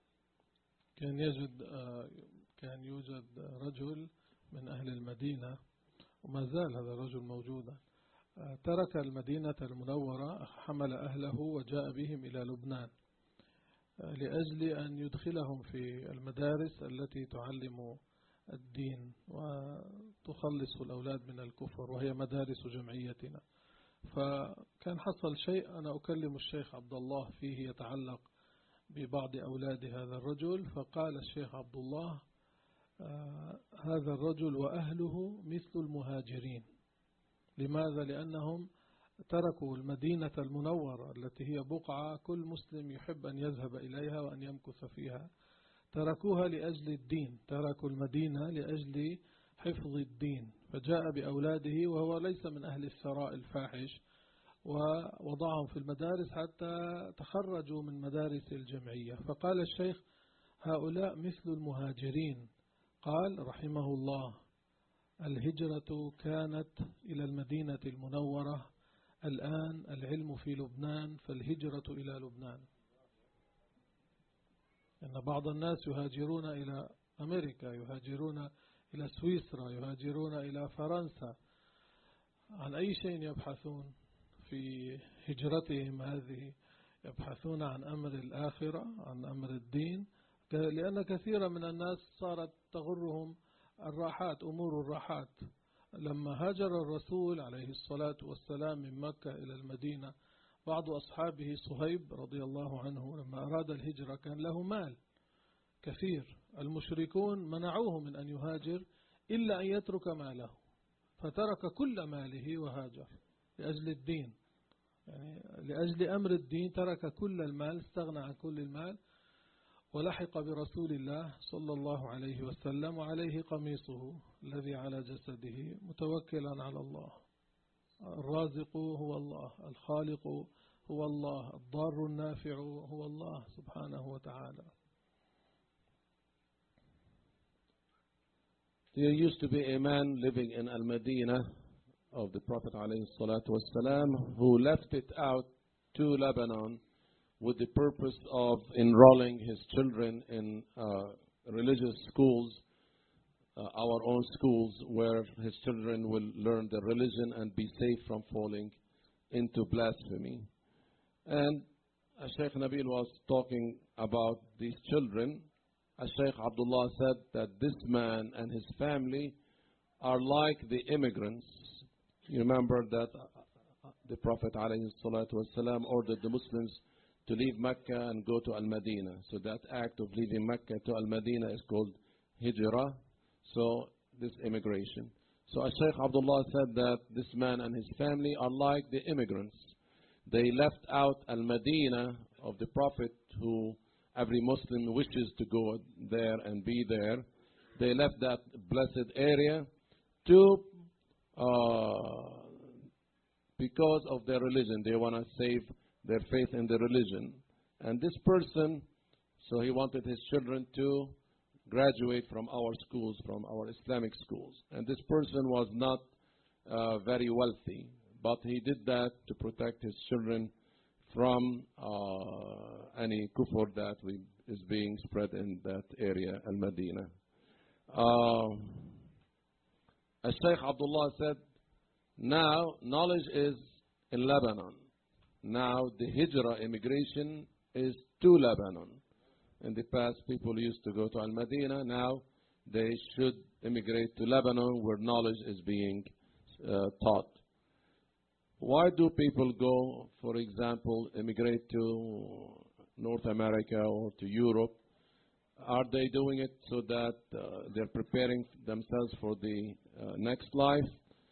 كان يوجد رجل من أهل المدينة، وما زال هذا الرجل موجودا، ترك المدينة المنورة، حمل أهله وجاء بهم إلى لبنان لأجل أن يدخلهم في المدارس التي تعلم الدين وتخلص الأولاد من الكفر، وهي مدارس جمعيتنا. فكان حصل شيء أنا أكلم الشيخ عبد الله فيه يتعلق ببعض أولاد هذا الرجل، فقال الشيخ عبد الله هذا الرجل وأهله مثل المهاجرين. لماذا؟ لأنهم تركوا المدينة المنورة التي هي بقعة كل مسلم يحب أن يذهب إليها وأن يمكث فيها، تركوها لأجل الدين، تركوا المدينة لأجل حفظ الدين، فجاء بأولاده وهو ليس من أهل الثراء الفاحش، ووضعهم في المدارس حتى تخرجوا من مدارس الجمعية. فقال الشيخ هؤلاء مثل المهاجرين. قال رحمه الله الهجرة كانت إلى المدينة المنورة، الآن العلم في لبنان، فالهجرة إلى لبنان. إن بعض الناس يهاجرون إلى أمريكا، يهاجرون إلى سويسرا، يهاجرون إلى فرنسا. عن أي شيء يبحثون في هجرتهم هذه؟ يبحثون عن أمر الآخرة، عن أمر الدين، لأن كثيرا من الناس صارت تغرهم الراحات، أمور الراحات. لما هاجر الرسول عليه الصلاة والسلام من مكة إلى المدينة، بعض أصحابه صهيب رضي الله عنه لما أراد الهجرة كان له مال كثير، المشركون منعوه من أن يهاجر إلا أن يترك ماله، فترك كل ماله وهاجر لأجل الدين، يعني لأجل أمر الدين ترك كل المال، استغنى عن كل المال، ولحق برسول الله صلى الله عليه وسلم، وعليه قميصه الذي على جسده، متوكلا على الله. الرازق هو الله، الخالق هو الله، الضار النافع هو الله سبحانه وتعالى. There used to be a man living in Al-Madinah of the Prophet ﷺ who left it out to Lebanon with the purpose of enrolling his children in religious schools, our own schools, where his children will learn their religion and be safe from falling into blasphemy. And Sheikh Nabil was talking about these children. Sheikh Abdullah said that this man and his family are like the immigrants. You remember that the Prophet ﷺ ordered the Muslims to leave Mecca and go to Al-Madinah. So that act of leaving Mecca to Al-Madinah is called hijrah. So this immigration. So Sheikh Abdullah said that this man and his family are like the immigrants. They left out Al-Madinah of the Prophet, who every Muslim wishes to go there and be there. They left that blessed area to because of their religion. They want to save their faith in the religion. And this person, so he wanted his children to graduate from our schools, from our Islamic schools. And this person was not very wealthy, but he did that to protect his children from any kufr that is being spread in that area, Al-Madinah. As Sheikh Abdullah said, now knowledge is in Lebanon. Now the hijrah, immigration, is to Lebanon. In the past, people used to go to Al-Madinah. Now they should immigrate to Lebanon, where knowledge is being taught. Why do people go, for example, immigrate to North America or to Europe? Are they doing it so that they're preparing themselves for the next life?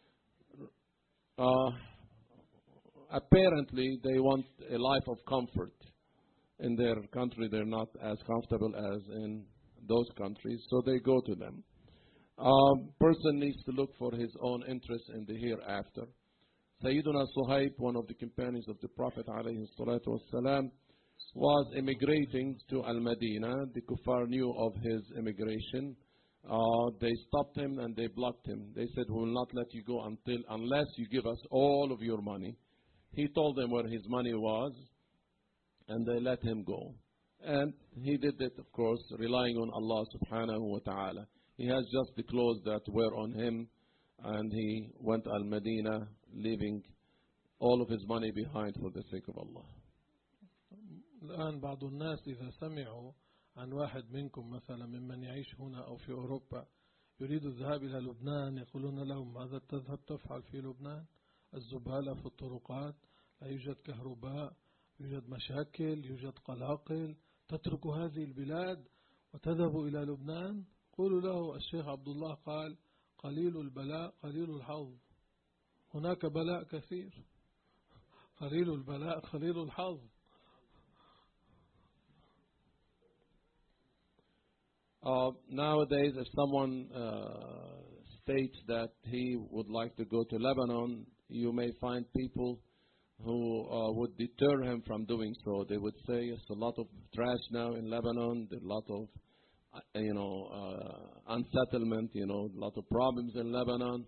Apparently, they want a life of comfort. In their country, they're not as comfortable as in those countries, so they go to them. Person needs to look for his own interest in the hereafter. Sayyiduna Suhaib, one of the companions of the Prophet ﷺ, was immigrating to Al-Madinah. The kuffar knew of his immigration. They stopped him and they blocked him. They said, "We will not let you go unless you give us all of your money." He told them where his money was, and they let him go. And he did it, of course, relying on Allah subhanahu wa ta'ala. He has just the clothes that were on him, and he went Al-Madinah, leaving all of his money behind for the sake of Allah. الآن بعض الناس إذا سمعوا عن واحد منكم مثلا ممن يعيش هنا أو في أوروبا يريد الذهاب إلى لبنان، يقولون لهم: ماذا تذهب تفعل في لبنان؟ الزبالة في الطرقات، لا يوجد كهرباء، يوجد مشاكل، يوجد قلاقل، تترك هذه البلاد وتذهب إلى لبنان؟ قولوا له الشيخ عبد الله قال: قليل البلاء قليل الحظ. هناك بلاء كثير، قليل البلاء قليل الحظ. Nowadays, if someone states that he would like to go to Lebanon, you may find people who would deter him from doing so. They would say, "It's a lot of trash now in Lebanon. There's a lot of, unsettlement. A lot of problems in Lebanon.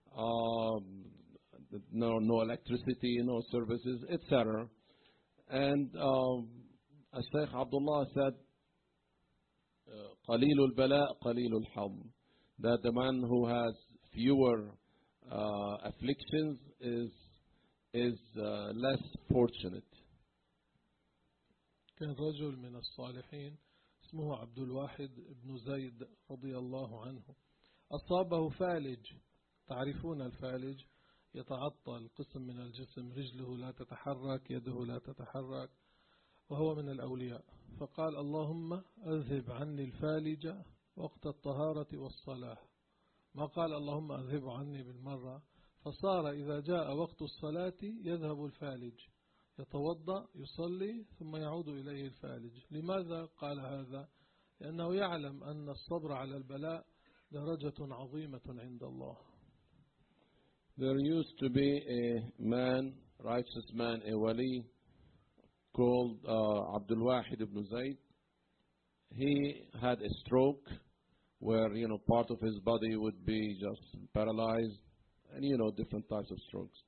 No electricity, no services, etc." And as Sheikh Abdullah said, قليل البلاء قليل الحظ, that the man who has fewer afflictions is less fortunate. كان رجل من الصالحين اسمه عبد الواحد بن زيد رضي الله عنه، أصابه فالج. تعرفون الفالج؟ يتعطل قسم من الجسم، رجله لا تتحرك، يده لا تتحرك، وهو من الأولياء. فقال: اللهم أذهب عني الفالج وقت الطهارة والصلاة. ما قال اللهم أذهب عني بالمرة. فصار إذا جاء وقت الصلاة يذهب الفالج، يتوضأ يصلي ثم يعود إليه الفالج. لماذا قال هذا؟ لأنه يعلم أن الصبر على البلاء درجة عظيمة عند الله. There used to be a man, righteous man, a wali, called Abdul Wahid ibn Zayd. He had a stroke where, part of his body would be just paralyzed, and, different types of strokes.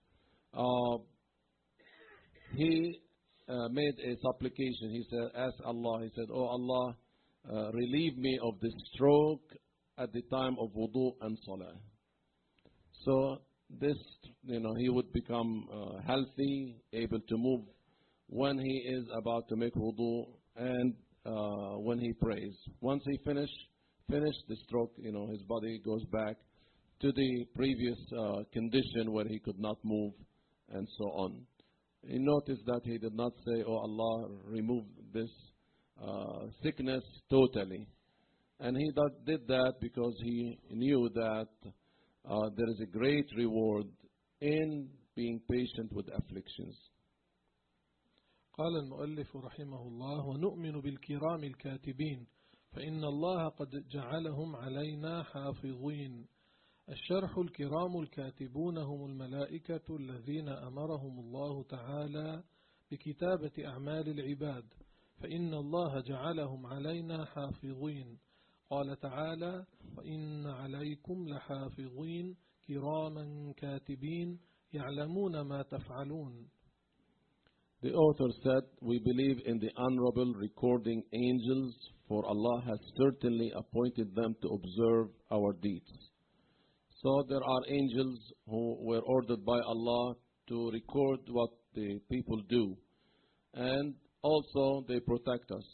He made a supplication. He said, ask Allah, he said, "Oh Allah, relieve me of this stroke at the time of wudu and salah." So this, he would become healthy, able to move when he is about to make wudu and when he prays. Once he finished the stroke, his body goes back to the previous condition where he could not move and so on. He noticed that he did not say, "Oh Allah, remove this sickness totally." And he did that because he knew that there is a great reward in being patient with afflictions. قال المؤلف رحمه الله: ونؤمن بالكرام الكاتبين فإن الله قد جعلهم علينا حافظين. الشرح: الكرام الكاتبون هم الملائكة الذين أمرهم الله تعالى بكتابة أعمال العباد، فإن الله جعلهم علينا حافظين. قال تعالى: وإن عليكم لحافظين كراما كاتبين يعلمون ما تفعلون. The author said, "We believe in the honorable recording angels, for Allah has certainly appointed them to observe our deeds." So there are angels who were ordered by Allah to record what the people do. And also they protect us.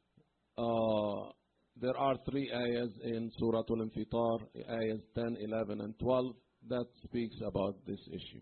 There are 3 ayahs in Surah Al-Infitar, ayahs 10, 11, and 12, that speaks about this issue.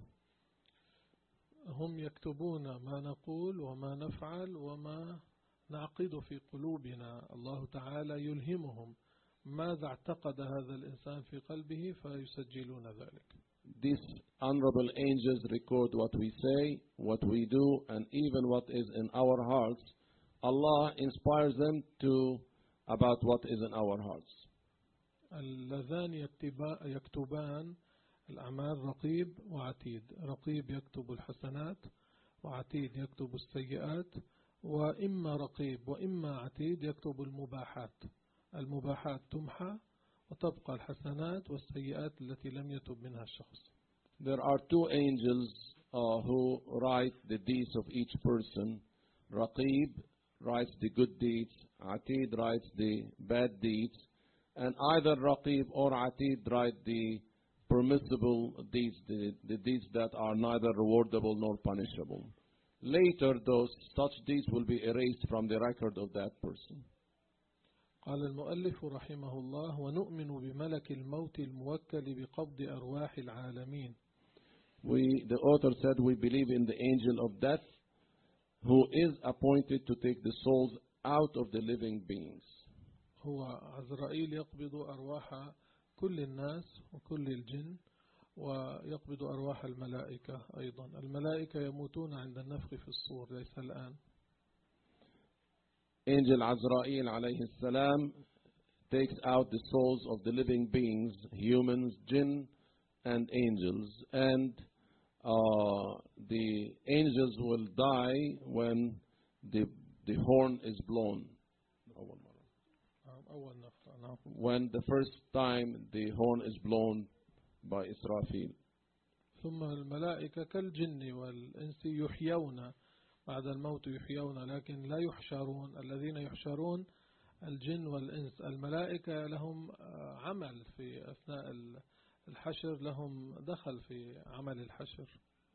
هم يكتبون ما نقول وما نفعل وما نعقد في قلوبنا. الله تعالى يلهمهم ماذا اعتقد هذا الإنسان في قلبه فيسجلون ذلك. These honorable angels record what we say, what we do, and even what is in our hearts. Allah inspires them to about what is in our hearts. اللذان يكتبان الأعمال رقيب وعتيد. رقيب يكتب الحسنات وعتيد يكتب السيئات، وإما رقيب وإما عتيد يكتب المباحات. المباحات تمحى وتبقى الحسنات والسيئات التي لم يتب منها الشخص. There are two angels who write the deeds of each person. Raqib writes the good deeds, Atid writes the bad deeds, and either Raqib or Atid write the permissible deeds, the deeds that are neither rewardable nor punishable. Later, such deeds will be erased from the record of that person. قال المؤلف رحمه الله: ونؤمن بملك الموت الموكل بقبض أرواح العالمين. The author said, we believe in the angel of death who is appointed to take the souls out of the living beings. هو عزرائيل يقبض أرواح كل الناس وكل الجن، ويقبض أرواح الملائكة أيضا. الملائكة يموتون عند النفخ في الصور، ليس الآن. Angel Azrael alayhi salam takes out the souls of the living beings, humans, jinn, and angels. And the angels will die when the horn is blown. When the first time the horn is blown by Israfil. ثم الملائكة كالجن والإنس يحيون بعد الموت، يحيون لكن لا يحشرون. الذين يحشرون الجن والإنس. الملائكة لهم عمل في أثناء الحشر، لهم دخل في عمل الحشر.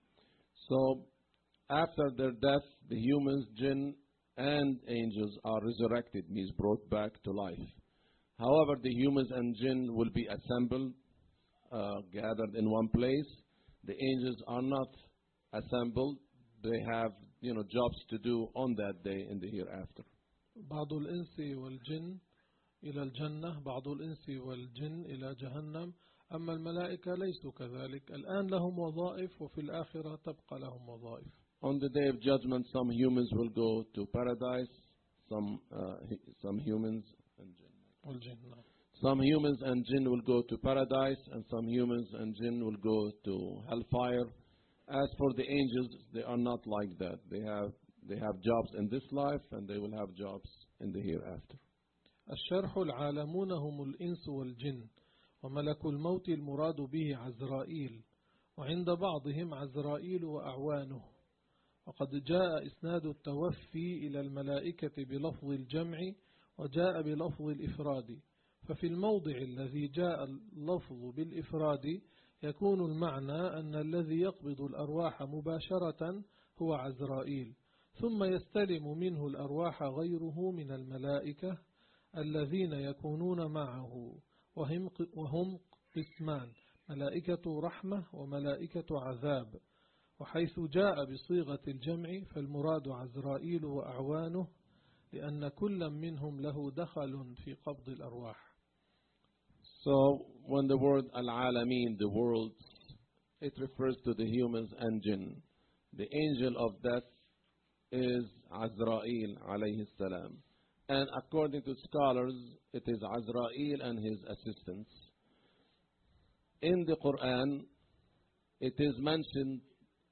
So after their death, the humans, jinn, and angels are resurrected, means brought back to life. However, the humans and jinn will be assembled, gathered in one place. The angels are not assembled. They have, jobs to do on that day in the hereafter. بعض الإنس والجن إلى الجنة، بعض الإنس والجن إلى جهنم. أما الملائكة ليسوا كذلك. الآن لهم وظائف، وفي الآخرة تبقى لهم وظائف. On the day of judgment, some humans will go to paradise, some humans and jinn. Some humans and jinn will go to paradise, and some humans and jinn will go to hellfire. As for the angels, they are not like that. They have jobs in this life, and they will have jobs in the hereafter. الشرح: العالمون هم الإنس والجن، وملك الموت المراد به عزرائيل، وعند بعضهم عزرائيل وأعوانه. وقد جاء إسناد التوفي إلى الملائكة بلفظ الجمع، وجاء بلفظ الإفراد. ففي الموضع الذي جاء اللفظ بالإفراد يكون المعنى أن الذي يقبض الأرواح مباشرة هو عزرائيل، ثم يستلم منه الأرواح غيره من الملائكة الذين يكونون معه، وهم قسمان: ملائكة رحمة وملائكة عذاب. وحيث جاء بصيغة الجمع فالمراد عزرائيل وأعوانه، لأن كل منهم له دخل في قبض الأرواح. So when the word al-alamin, the worlds, it refers to the humans and jinn. The angel of death is Azrael alayhi salam. And according to scholars, it is Azrael and his assistants. In the Quran, it is mentioned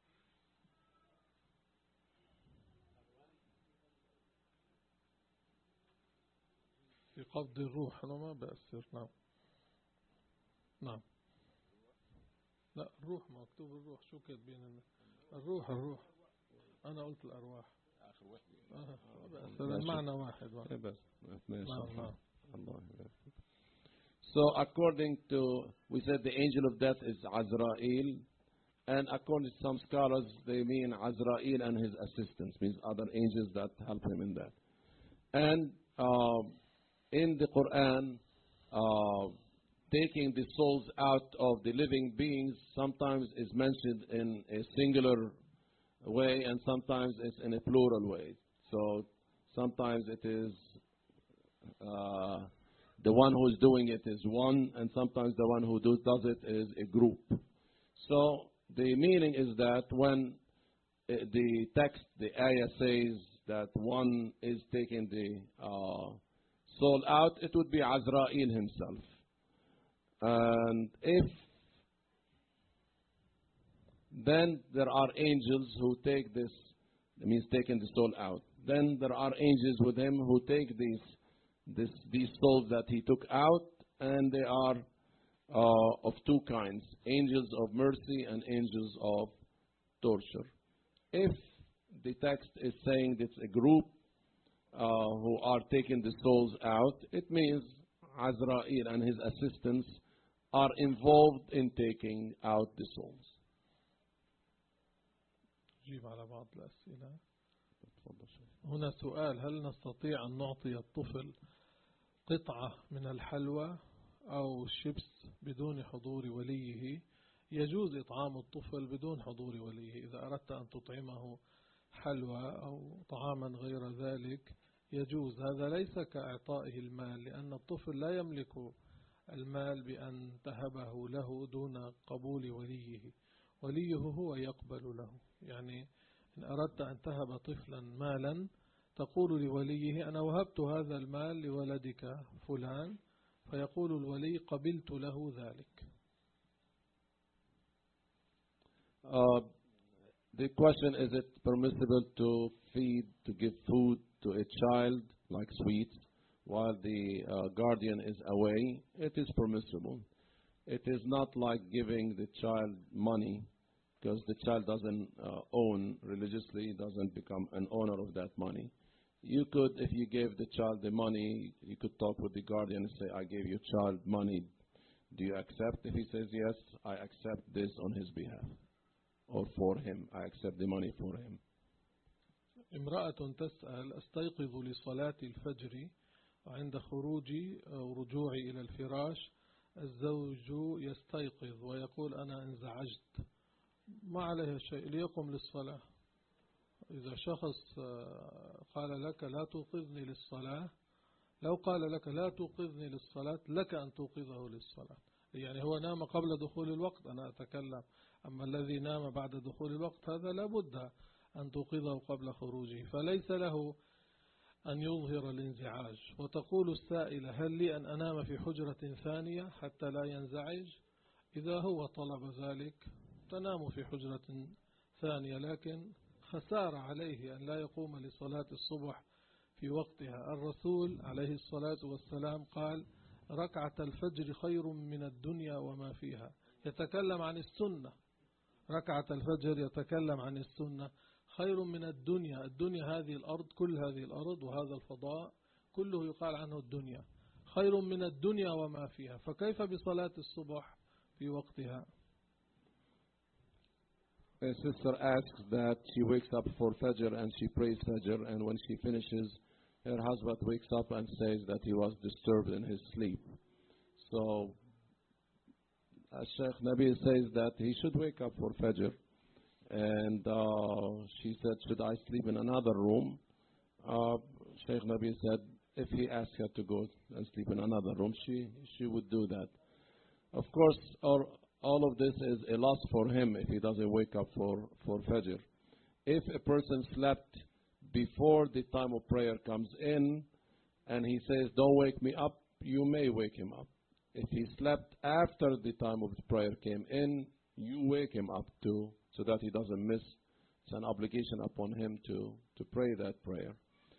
في قبض الروح. أنا ما بأثر. نعم. لا، الروح مكتوب الروح. شو كاتبين؟ الروح. أنا قلت الأرواح. بأثر المعنى واحد. So according to, we said the angel of death is Azrael, and according to some scholars, they mean Azrael and his assistants, means other angels that help him in that. And in the Quran, taking the souls out of the living beings sometimes is mentioned in a singular way, and sometimes it's in a plural way. So sometimes it is the one who is doing it is one, and sometimes the one who does it is a group. So the meaning is that when the text, the ayah says that one is taking the soul out, it would be Azrael himself. And then there are angels who take this, that means taking the soul out. Then there are angels with him who take these souls that he took out, and they are of two kinds, angels of mercy and angels of torture. If the text is saying it's a group who are taking the souls out, it means Azrael and his assistants are involved in taking out the souls. أجيب على بعض الأسئلة. هنا سؤال: هل نستطيع أن نعطي الطفل قطعة من الحلوى أو الشيبس بدون حضور وليه؟ يجوز إطعام الطفل بدون حضور وليه. إذا أردت أن تطعمه حلوى أو طعاما غير ذلك يجوز. هذا ليس كإعطائه المال، لأن الطفل لا يملك المال بأن تهبه له دون قبول وليه. وليه هو يقبل له. يعني إن أردت أن تهب طفلا مالا تقول لوليه: أنا وهبت هذا المال لولدك فلان، فيقول الولي: قبلت له ذلك. The question, is it permissible to give food to a child, like sweets, while the guardian is away? It is permissible. It is not like giving the child money, because the child doesn't own religiously, doesn't become an owner of that money. You could, if you gave the child the money, you could talk with the guardian and say, I gave your child money, do you accept? If he says yes, I accept this on his behalf, or for him, I accept the money for him. امرأة تسأل: أستيقظ لصلاة الفجر وعند خروجي أو رجوعي إلى الفراش الزوج يستيقظ ويقول: أنا انزعجت. ما عليها شيء، ليقم للصلاة. إذا شخص قال لك لا توقظني للصلاة، لو قال لك لا توقظني للصلاة لك أن توقظه للصلاة. يعني هو نام قبل دخول الوقت، أنا أتكلم. أما الذي نام بعد دخول الوقت هذا لابد أن توقظه قبل خروجه، فليس له أن يظهر الانزعاج. وتقول السائلة: هل لي أن أنام في حجرة ثانية حتى لا ينزعج؟ إذا هو طلب ذلك تنام في حجرة ثانية، لكن خسارة عليه أن لا يقوم لصلاة الصبح في وقتها. الرسول عليه الصلاة والسلام قال: ركعة الفجر خير من الدنيا وما فيها. يتكلم عن السنة. ركعة الفجر يتكلم عن السنة خير من الدنيا. الدنيا هذه الأرض، كل هذه الأرض وهذا الفضاء كله يقال عنه الدنيا، خير من الدنيا وما فيها، فكيف بصلاة الصبح في وقتها؟ A sister asks that she wakes up for Fajr and she prays Fajr, and when she finishes, her husband wakes up and says that he was disturbed in his sleep. So, Sheikh Nabil says that he should wake up for Fajr, and she said, should I sleep in another room? Sheikh Nabil said, if he asks her to go and sleep in another room, she would do that. Of course, all of this is a loss for him if he doesn't wake up for Fajr. If a person slept before the time of prayer comes in and he says, don't wake me up, you may wake him up. If he slept after the time of the prayer came in, you wake him up too, so that he doesn't miss. It's an obligation upon him to pray that prayer.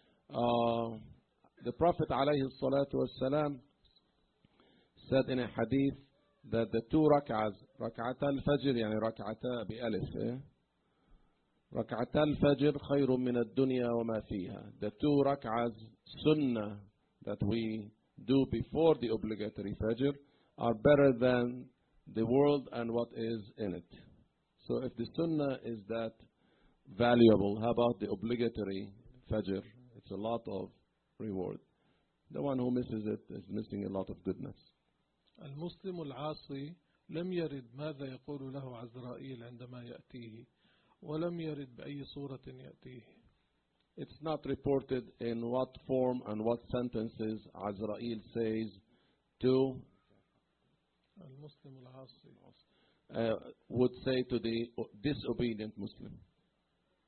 The Prophet ﷺ said in a hadith that the two rak'ahs, rak'ata al-fajr, yani rak'ata bi-alif, rak'ata al-fajr khayrun min ad-dunya wa ma fiha. The two rak'ahs sunnah that we do before the obligatory fajr are better than the world and what is in it. So if the sunnah is that valuable, how about the obligatory fajr? It's a lot of reward. The one who misses it is missing a lot of goodness. المسلم العاصي لم يرد ماذا يقول له عزرائيل عندما يأتيه، ولم يرد بأي صورة يأتيه. It's not reported in what form and what sentences Azrael says to المسلم العاصي would say to the disobedient Muslim.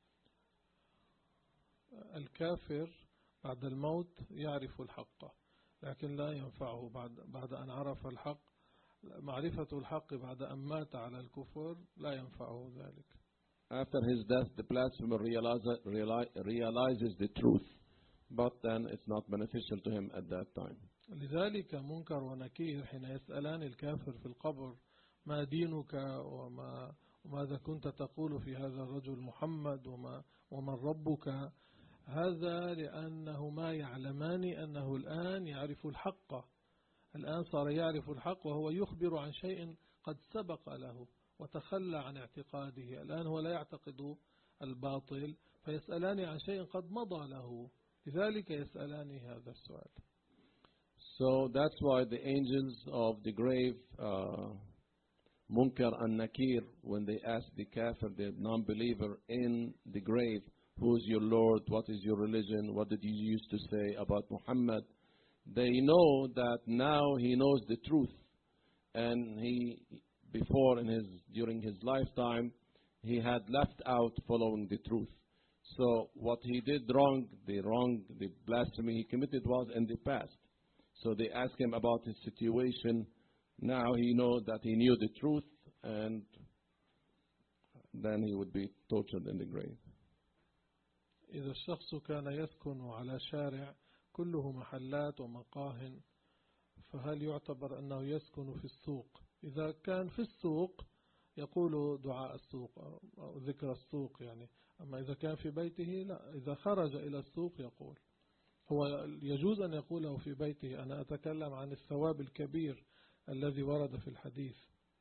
الكافر بعد الموت يعرف الحق، لكن لا ينفعه بعد أن عرف الحق. معرفة الحق بعد أن مات على الكفر لا ينفعه ذلك. After his death, the blasphemer realizes the truth, but then it's not beneficial to him at that time. لذلك منكر ونكير حين يسألان الكافر في القبر ما دينك وماذا كنت تقول في هذا الرجل محمد ومن ربك، هذا لأنه ما يعلمان أنه الآن يعرف الحق، الآن صار يعرف الحق وهو يخبر عن شيء قد سبق له وتخلى عن اعتقاده. الآن هو لا يعتقد الباطل، فيسألان عن شيء قد مضى له، لذلك يسألان هذا السؤال. So that's why the angels of the grave, Munkar and Nakir, when they ask the kafir, the non-believer in the grave, who is your Lord, what is your religion, what did you used to say about Muhammad, they know that now he knows the truth. And during his lifetime, he had left out following the truth. So what he did wrong, the blasphemy he committed was in the past. So they asked him about his situation. Now he knows that he knew the truth, and then he would be tortured in the grave. إذا الشخص كان يسكن على شارع كله محلات ومقاه، فهل يعتبر أنه يسكن في السوق؟ إذا كان في السوق يقول دعاء السوق أو ذكر السوق يعني، أما إذا كان في بيته لا. إذا خرج إلى السوق يقول، هو يجوز أن يقوله في بيته. أنا أتكلم عن الثواب الكبير الذي ورد في الحديث.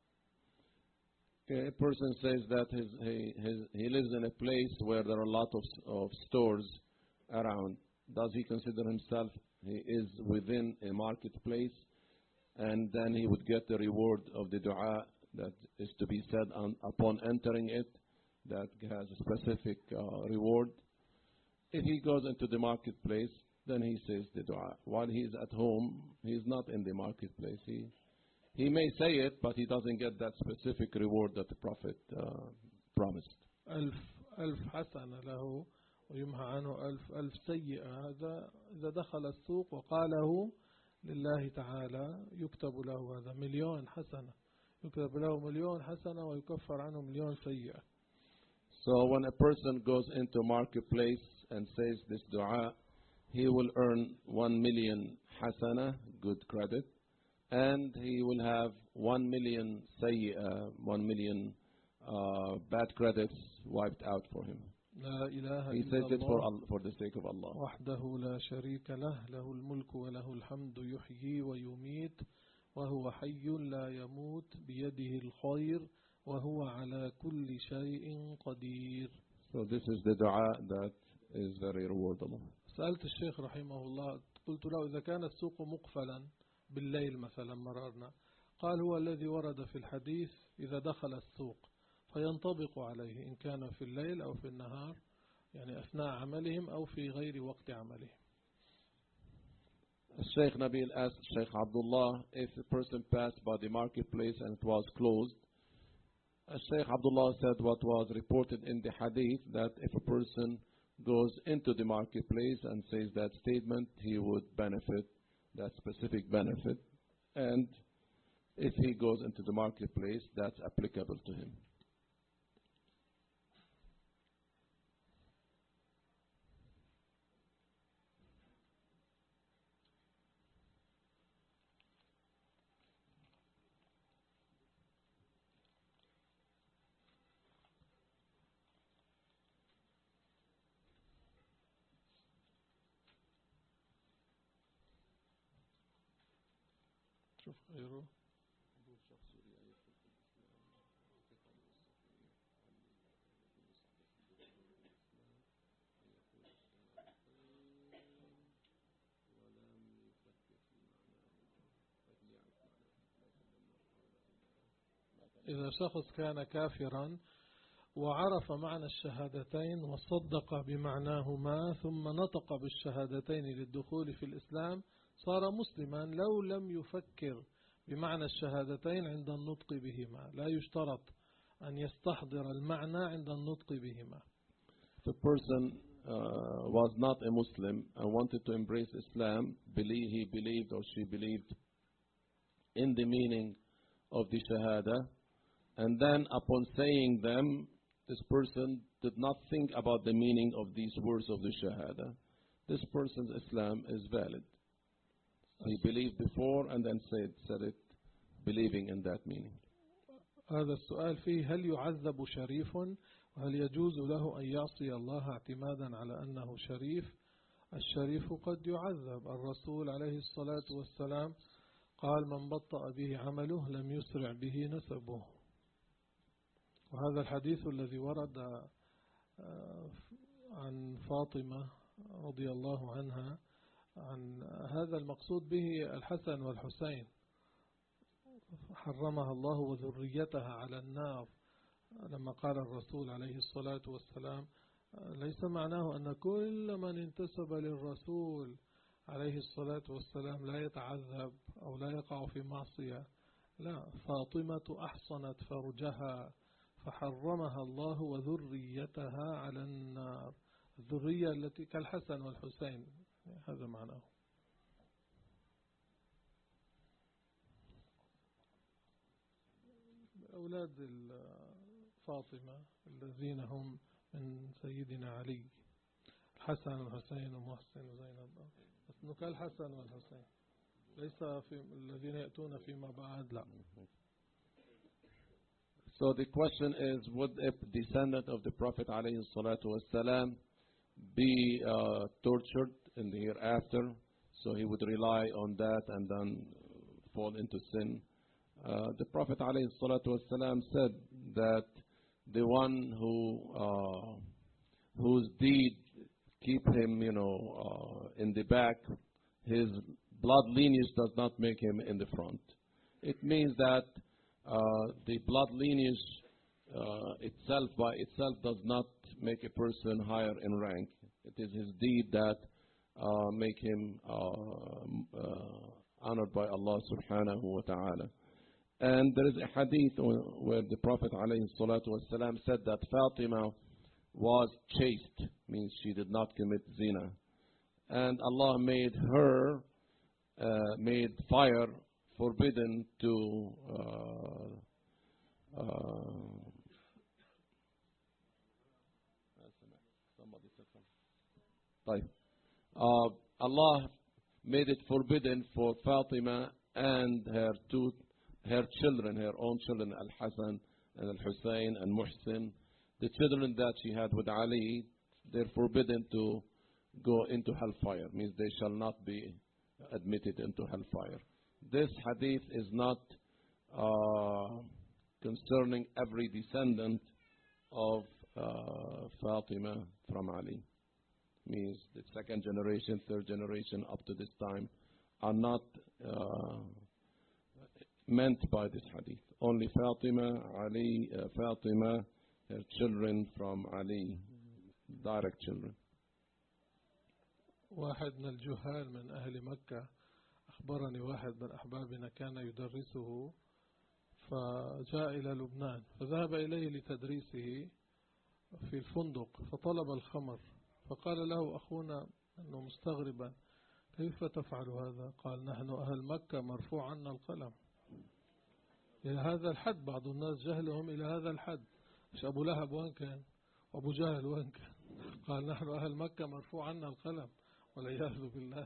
A person says that he lives in a place where there are a lot of stores around. Does he consider himself he is within a marketplace, and then he would get the reward of the dua that is to be said upon entering it, that has a specific reward? If he goes into the marketplace, then he says the dua. While he's at home, he's not in the marketplace. He may say it, but he doesn't get that specific reward that the Prophet promised. ألف حسنة له ويمحى عنه ألف سيئة. هذا إذا دخل السوق وقاله لله تعالى يكتب له هذا 1,000,000 حسنة، يكتب له 1,000,000 حسنة ويكفر عنه 1,000,000 سيئة. So when a person goes into marketplace and says this dua, he will earn 1,000,000 hasana, good credit, and he will have 1,000,000 sayyi'ah, 1,000,000 bad credits wiped out for him. لا إله He إلا says it الله for the sake of Allah. وحده لا شريك له له الملك وله الحمد يحيي ويميت وهو حي لا يموت بيده الخير وهو على كل شيء قدير. So this is the dua that is very rewardable. سألت الشيخ رحمه الله، قلت له إذا كان السوق مقفلا بالليل مثلا مررنا، قال هو الذي ورد في الحديث إذا دخل السوق، فينطبق عليه إن كان في الليل أو في النهار، يعني أثناء عملهم أو في غير وقت عملهم. Sheikh Nabil asked Sheikh Abdullah, if a person passed by the marketplace and it was closed, Sheikh Abdullah said what was reported in the hadith, that if a person goes into the marketplace and says that statement, he would benefit that specific benefit. And if he goes into the marketplace, that's applicable to him. شوف غيره. إذا شخص كان كافرا وعرف معنى الشهادتين وصدق بمعناهما ثم نطق بالشهادتين للدخول في الإسلام، صار مسلما لو لم يفكر بمعنى الشهادتين عند النطق بهما. لا يشترط أن يستحضر المعنى عند النطق بهما. If a person was not a Muslim and wanted to embrace Islam, he believed or she believed in the meaning of the Shahada, and then upon saying them, this person did not think about the meaning of these words of the Shahada, this person's Islam is valid. He believed before and then said it, believing in that meaning. هذا السؤال فيه هل يعذب شريف وهل يجوز له أن يعصي الله اعتمادا على أنه شريف؟ الشريف قد يعذب. الرسول عليه الصلاة والسلام قال من بطأ به عمله لم يسرع به نسبه. وهذا الحديث الذي ورد عن فاطمة رضي الله عنها عن هذا المقصود به الحسن والحسين، حرمها الله وذريتها على النار. لما قال الرسول عليه الصلاة والسلام ليس معناه أن كل من انتسب للرسول عليه الصلاة والسلام لا يتعذب أو لا يقع في معصية، لا، فاطمة أحصنت فرجها فحرمها الله وذريتها على النار، الذرية التي كالحسن والحسين، هذا معناه. أولاد فاطمة الذين هم من سيدنا علي، الحسن والحسين ومحسن وزينب، بس كالحسن والحسين، ليس في الذين يأتون فيما بعد، لا. So the question is, would a descendant of the Prophet ﷺ be tortured in the hereafter? So he would rely on that and then fall into sin. The Prophet ﷺ said that the one whose deed keep him, in the back, his blood lineage does not make him in the front. It means that the blood lineage itself by itself does not make a person higher in rank. It is his deed that make him honored by Allah subhanahu wa ta'ala. And there is a hadith where the Prophet ﷺ said that Fatima was chaste, means she did not commit zina. And Allah made her, made fire forbidden to Allah made it forbidden for Fatima and her children, her own children, Al-Hasan and Al-Hussein and Muhsin, the children that she had with Ali, they're forbidden to go into hellfire, means they shall not be admitted into hellfire. This hadith is not concerning every descendant of Fatima from Ali. Means the second generation, third generation up to this time are not meant by this hadith. Only Fatima, Ali, Fatima, her children from Ali, direct children. واحد من الجهال من أهل مكة أخبرني واحد من أحبابنا كان يدرسه، فجاء إلى لبنان فذهب إليه لتدريسه في الفندق فطلب الخمر، فقال له أخونا أنه مستغربا كيف تفعل هذا؟ قال نحن أهل مكة مرفوع عنا القلم. إلى هذا الحد بعض الناس جهلهم إلى هذا الحد. مش أبو لهب وين كان وأبو جهل وين كان؟ قال نحن أهل مكة مرفوع عنا القلم والعياذ بالله.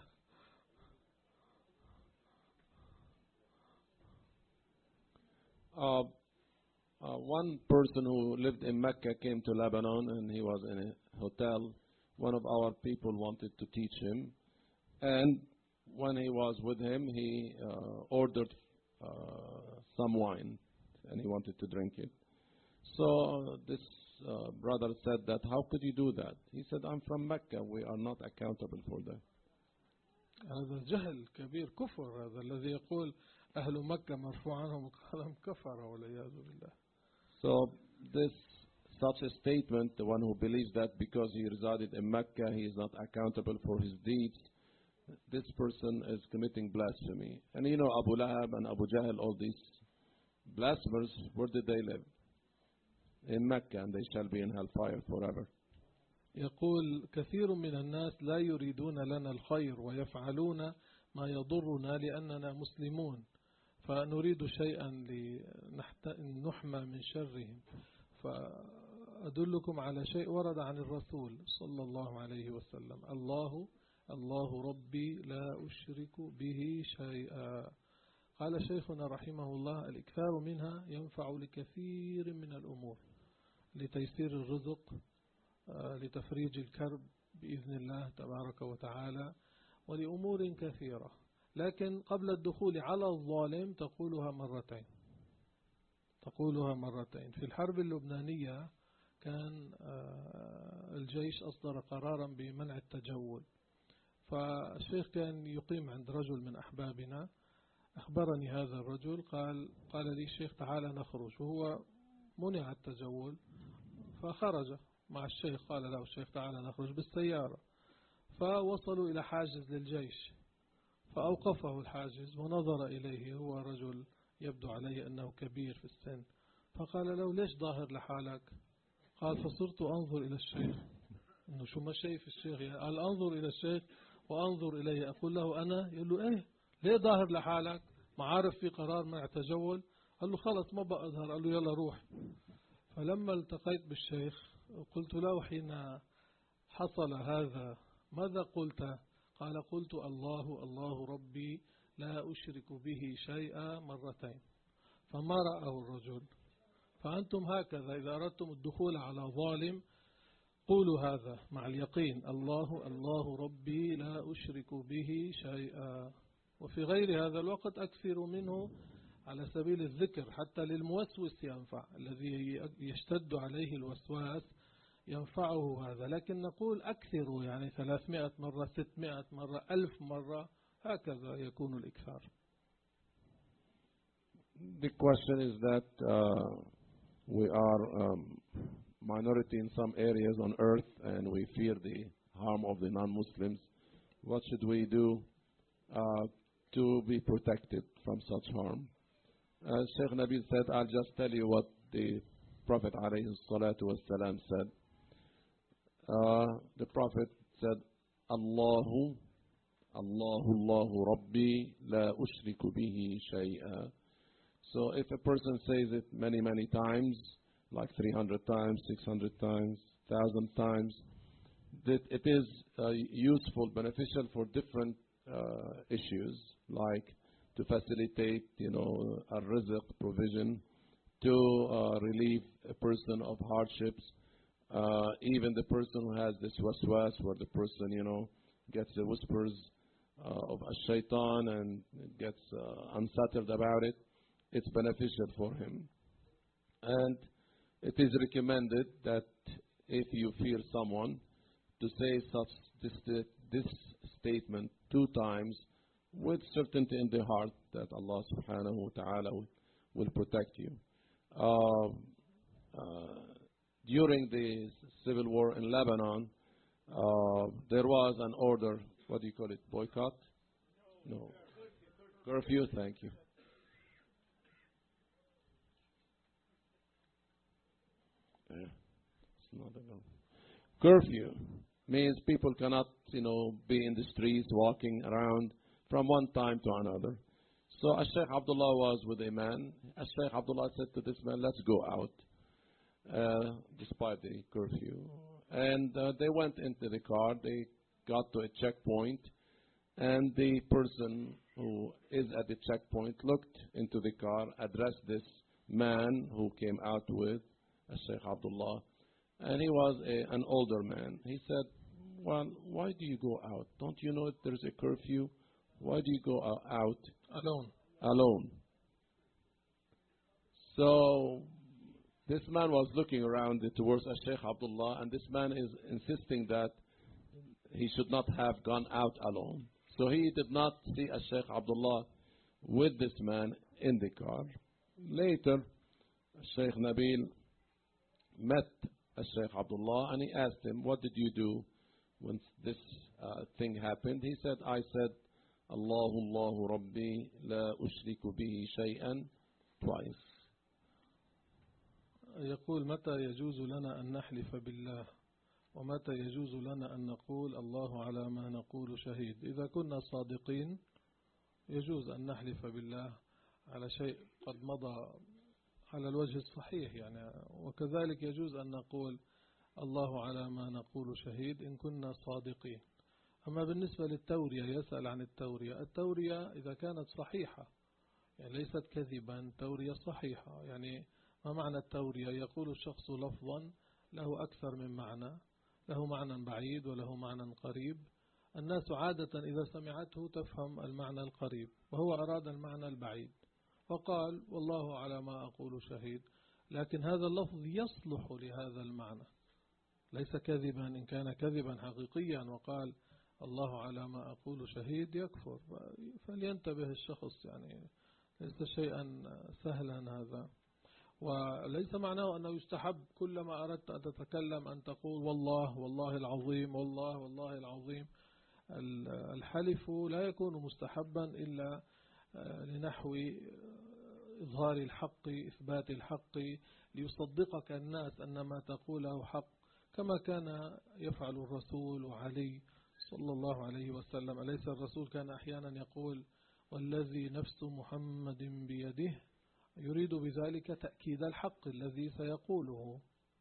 One person who lived in Mecca came to Lebanon and he was in a hotel. One of our people wanted to teach him, and when he was with him, he ordered some wine and he wanted to drink it. So this brother said that, how could you do that? He said, I'm from Mecca, we are not accountable for that. هذا جهل كبير، كفر، هذا الذي يقول أهل مكة مرفوع عنهم القلم كفر والعياذ بالله. So such a statement, the one who believes that because he resided in Mecca he is not accountable for his deeds, this person is committing blasphemy. And you know Abu Lahab and Abu Jahl, all these blasphemers, where did they live? In Mecca, and they shall be in hellfire forever. يقول كثير من الناس لا يريدون لنا الخير ويفعلون ما يضرنا لأننا مسلمون، فنريد شيئا لنحمى من شرهم. فأدلكم على شيء ورد عن الرسول صلى الله عليه وسلم: الله ربي لا أشرك به شيئا. قال شيخنا رحمه الله: الإكثار منها ينفع لكثير من الأمور، لتيسير الرزق، لتفريج الكرب بإذن الله تبارك وتعالى، ولأمور كثيرة. لكن قبل الدخول على الظالم تقولها مرتين. في الحرب اللبنانية كان الجيش أصدر قرارا بمنع التجول، فالشيخ كان يقيم عند رجل من أحبابنا. أخبرني هذا الرجل، قال لي: الشيخ تعال نخرج، وهو منع التجول، فخرج مع الشيخ. قال له الشيخ: تعال نخرج بالسيارة. فوصلوا إلى حاجز للجيش، فأوقفه الحاجز ونظر إليه. هو رجل يبدو عليه أنه كبير في السن، فقال له: ليش ظاهر لحالك؟ قال: فصرت أنظر إلى الشيخ. إنه شو ما شايف الشيخ يعني؟ قال: أنظر إلى الشيخ وأنظر إليه. أقول له: أنا؟ يقول له: إيه، ليه ظاهر لحالك؟ ما عارف في قرار منع تجول؟ قال له: خلص ما بقى أظهر. قال له: يلا روح. فلما التقيت بالشيخ قلت له: حين حصل هذا ماذا قلت؟ قال: قلت: الله ربي لا أشرك به شيئا مرتين. فما رأه الرجل. فأنتم هكذا إذا أردتم الدخول على ظالم قولوا هذا مع اليقين: الله ربي لا أشرك به شيئا. وفي غير هذا الوقت أكثر منه على سبيل الذكر، حتى للموسوس ينفع، الذي يشتد عليه الوسواس ينفعه هذا. لكن نقول أكثر، يعني 300 مرة، 600 مرة، 1000 مرة، هكذا يكون الإكثار. The question is that we are minority in some areas on earth and we fear the harm of the non-Muslims. What should we do to be protected from such harm? Sheikh Nabil said, I'll just tell you what the Prophet ﷺ said. The Prophet said, Allahu Rabbi la ushriku bihi shay'a. So if a person says it many, many times, like 300 times, 600 times, 1,000 times, that it is useful, beneficial for different issues, like to facilitate, a rizq provision, to relieve a person of hardships, even the person who has this waswas, where the person, gets the whispers of a shaitan and gets unsettled about it, it's beneficial for him. And it is recommended that if you fear someone, to say this statement 2 times with certainty in the heart that Allah subhanahu wa ta'ala will protect you. During the civil war in Lebanon, there was an order, what do you call it, boycott? No. Curfew, thank you. It's not enough. Curfew means people cannot, be in the streets walking around from one time to another. So Sheikh Abdullah was with a man. Sheikh Abdullah said to this man, let's go out, despite the curfew. And they went into the car. They got to a checkpoint. And the person who is at the checkpoint looked into the car, addressed this man who came out with Sheikh Abdullah. And he was an older man. He said, well, why do you go out? Don't you know if there's a curfew? Why do you go out? Alone. So this man was looking around towards Sheikh Abdullah, and this man is insisting that he should not have gone out alone. So he did not see Sheikh Abdullah with this man in the car. Later, Sheikh Nabil met Sheikh Abdullah and he asked him, what did you do when this thing happened? He said, I said, Allahu Rabbi la ushriku bihi shay'an, twice. يقول: متى يجوز لنا أن نحلف بالله ومتى يجوز لنا أن نقول الله على ما نقول شهيد. إذا كنا صادقين يجوز أن نحلف بالله على شيء قد مضى على الوجه الصحيح يعني، وكذلك يجوز أن نقول الله على ما نقول شهيد إن كنا صادقين. أما بالنسبة للتورية، يسأل عن التورية. التورية إذا كانت صحيحة يعني ليست كذبا، تورية صحيحة. يعني ما معنى التورية؟ يقول الشخص لفظا له أكثر من معنى، له معنى بعيد وله معنى قريب. الناس عادة إذا سمعته تفهم المعنى القريب، وهو أراد المعنى البعيد فقال والله على ما أقول شهيد، لكن هذا اللفظ يصلح لهذا المعنى، ليس كذبا. إن كان كذبا حقيقيا وقال الله على ما أقول شهيد يكفر، فلينتبه الشخص، يعني ليس شيئا سهلا هذا. وليس معناه أنه يستحب كلما أردت أن تتكلم أن تقول والله والله العظيم والله والله العظيم. الحلف لا يكون مستحبا إلا لنحو إظهار الحق، إثبات الحق، ليصدقك الناس أن ما تقوله حق، كما كان يفعل الرسول وعلي صلى الله عليه وسلم. أليس الرسول كان أحيانا يقول والذي نفس محمد بيده، يريد بذلك تأكيد الحق الذي سيقوله.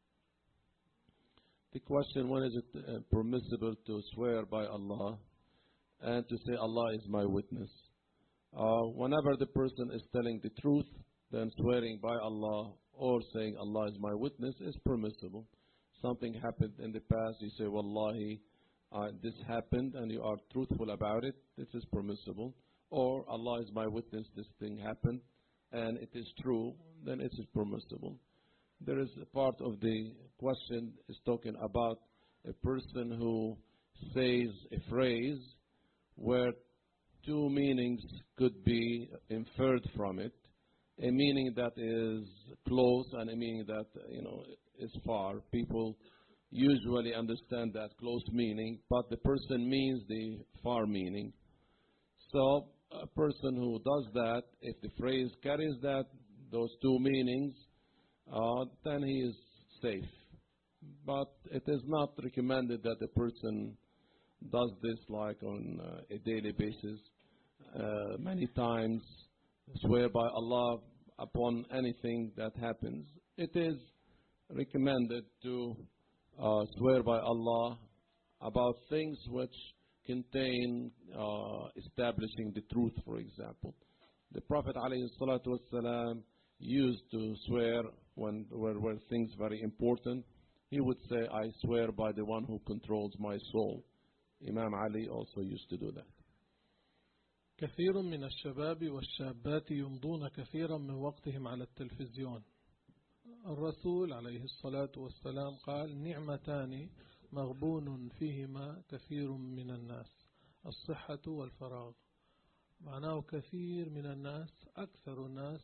The question, when is it permissible to swear by Allah and to say Allah is my witness? Whenever the person is telling the truth, then swearing by Allah or saying Allah is my witness is permissible. Something happened in the past, you say Wallahi this happened and you are truthful about it, this is permissible. Or Allah is my witness, this thing happened and it is true, then it is permissible. There is a part of the question is talking about a person who says a phrase where two meanings could be inferred from it, a meaning that is close and a meaning that is far. People usually understand that close meaning, but the person means the far meaning. So a person who does that, if the phrase carries those two meanings, then he is safe. But it is not recommended that the person does this like on a daily basis, many times, swear by Allah upon anything that happens. It is recommended to swear by Allah about things which contain establishing the truth, for example. The Prophet ﷺ used to swear when were things very important. He would say, I swear by the one who controls my soul. Imam Ali also used to do that. كثير من الشباب والشابات يمضون كثيرا من وقتهم على التلفزيون. الرسول عليه الصلاة والسلام قال نعمتان مغبون فيهما كثير من الناس، الصحة والفراغ. معناه كثير من الناس، أكثر الناس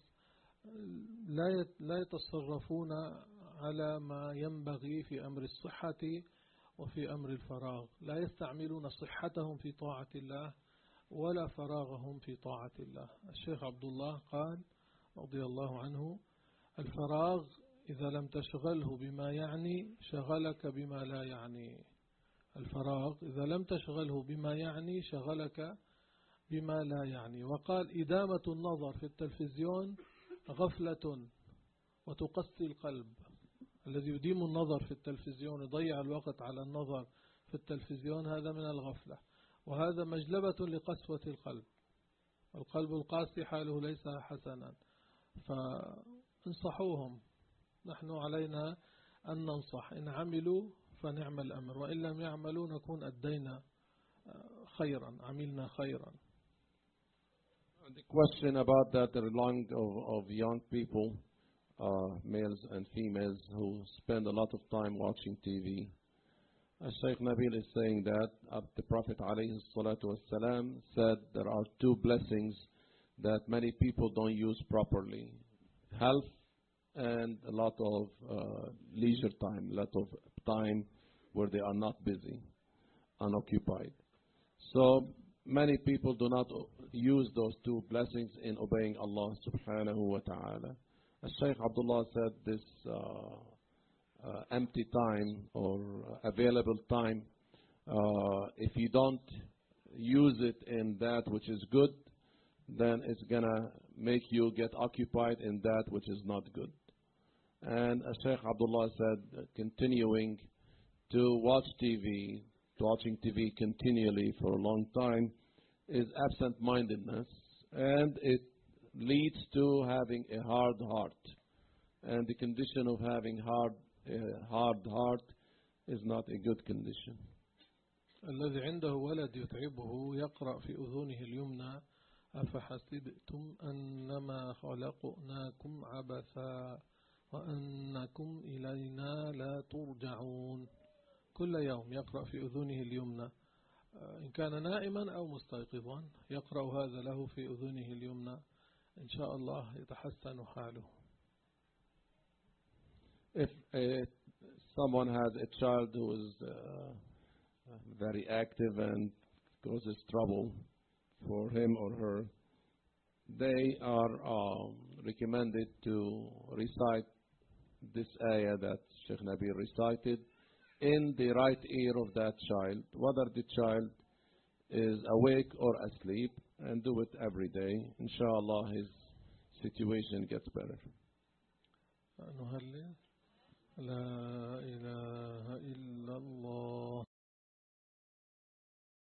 لا يتصرفون على ما ينبغي في أمر الصحة وفي أمر الفراغ، لا يستعملون صحتهم في طاعة الله ولا فراغهم في طاعة الله. الشيخ عبد الله قال رضي الله عنه الفراغ إذا لم تشغله بما يعني شغلك بما لا يعني. الفراغ إذا لم تشغله بما يعني شغلك بما لا يعني. وقال إدامة النظر في التلفزيون غفلة وتقسي القلب. الذي يديم النظر في التلفزيون يضيع الوقت على النظر في التلفزيون هذا من الغفلة، وهذا مجلبة لقسوة القلب. القلب القاسي حاله ليس حسنا، فانصحوهم. نحن علينا أن ننصح، إن عملوا فنعم الأمر، وإن لم يعملوا نكون أدينا خيرا، عملنا خيرا. The question about that along of young people, males and females, who spend a lot of time watching TV. Shaykh Nabil is saying that the Prophet ﷺ said there are two blessings that many people don't use properly: health and a lot of leisure time, a lot of time where they are not busy, unoccupied. So many people do not use those two blessings in obeying Allah subhanahu wa ta'ala. As Shaykh Abdullah said, this empty time or available time, if you don't use it in that which is good, then it's going to make you get occupied in that which is not good. And as Sheikh Abdullah said, continuing to watch TV, watching TV continually for a long time is absent-mindedness, and it leads to having a hard heart. And the condition of having hard heart is not a good condition. الذي عنده ولد يتعبه يقرأ في أذنه اليمنى أفحسبتم أنما خلقناكم عبثا وأنكم إلينا لا ترجعون. كل يوم يقرأ في أذنه اليمنى، إن كان نائما أو مستيقظا يقرأ هذا له في أذنه اليمنى، إن شاء الله يتحسن حاله. If someone has a child who is very active and causes trouble for him or her, they are recommended to recite this ayah that Sheikh Nabil recited in the right ear of that child, whether the child is awake or asleep, and do it every day. Inshallah, his situation gets better. نهلل لا إله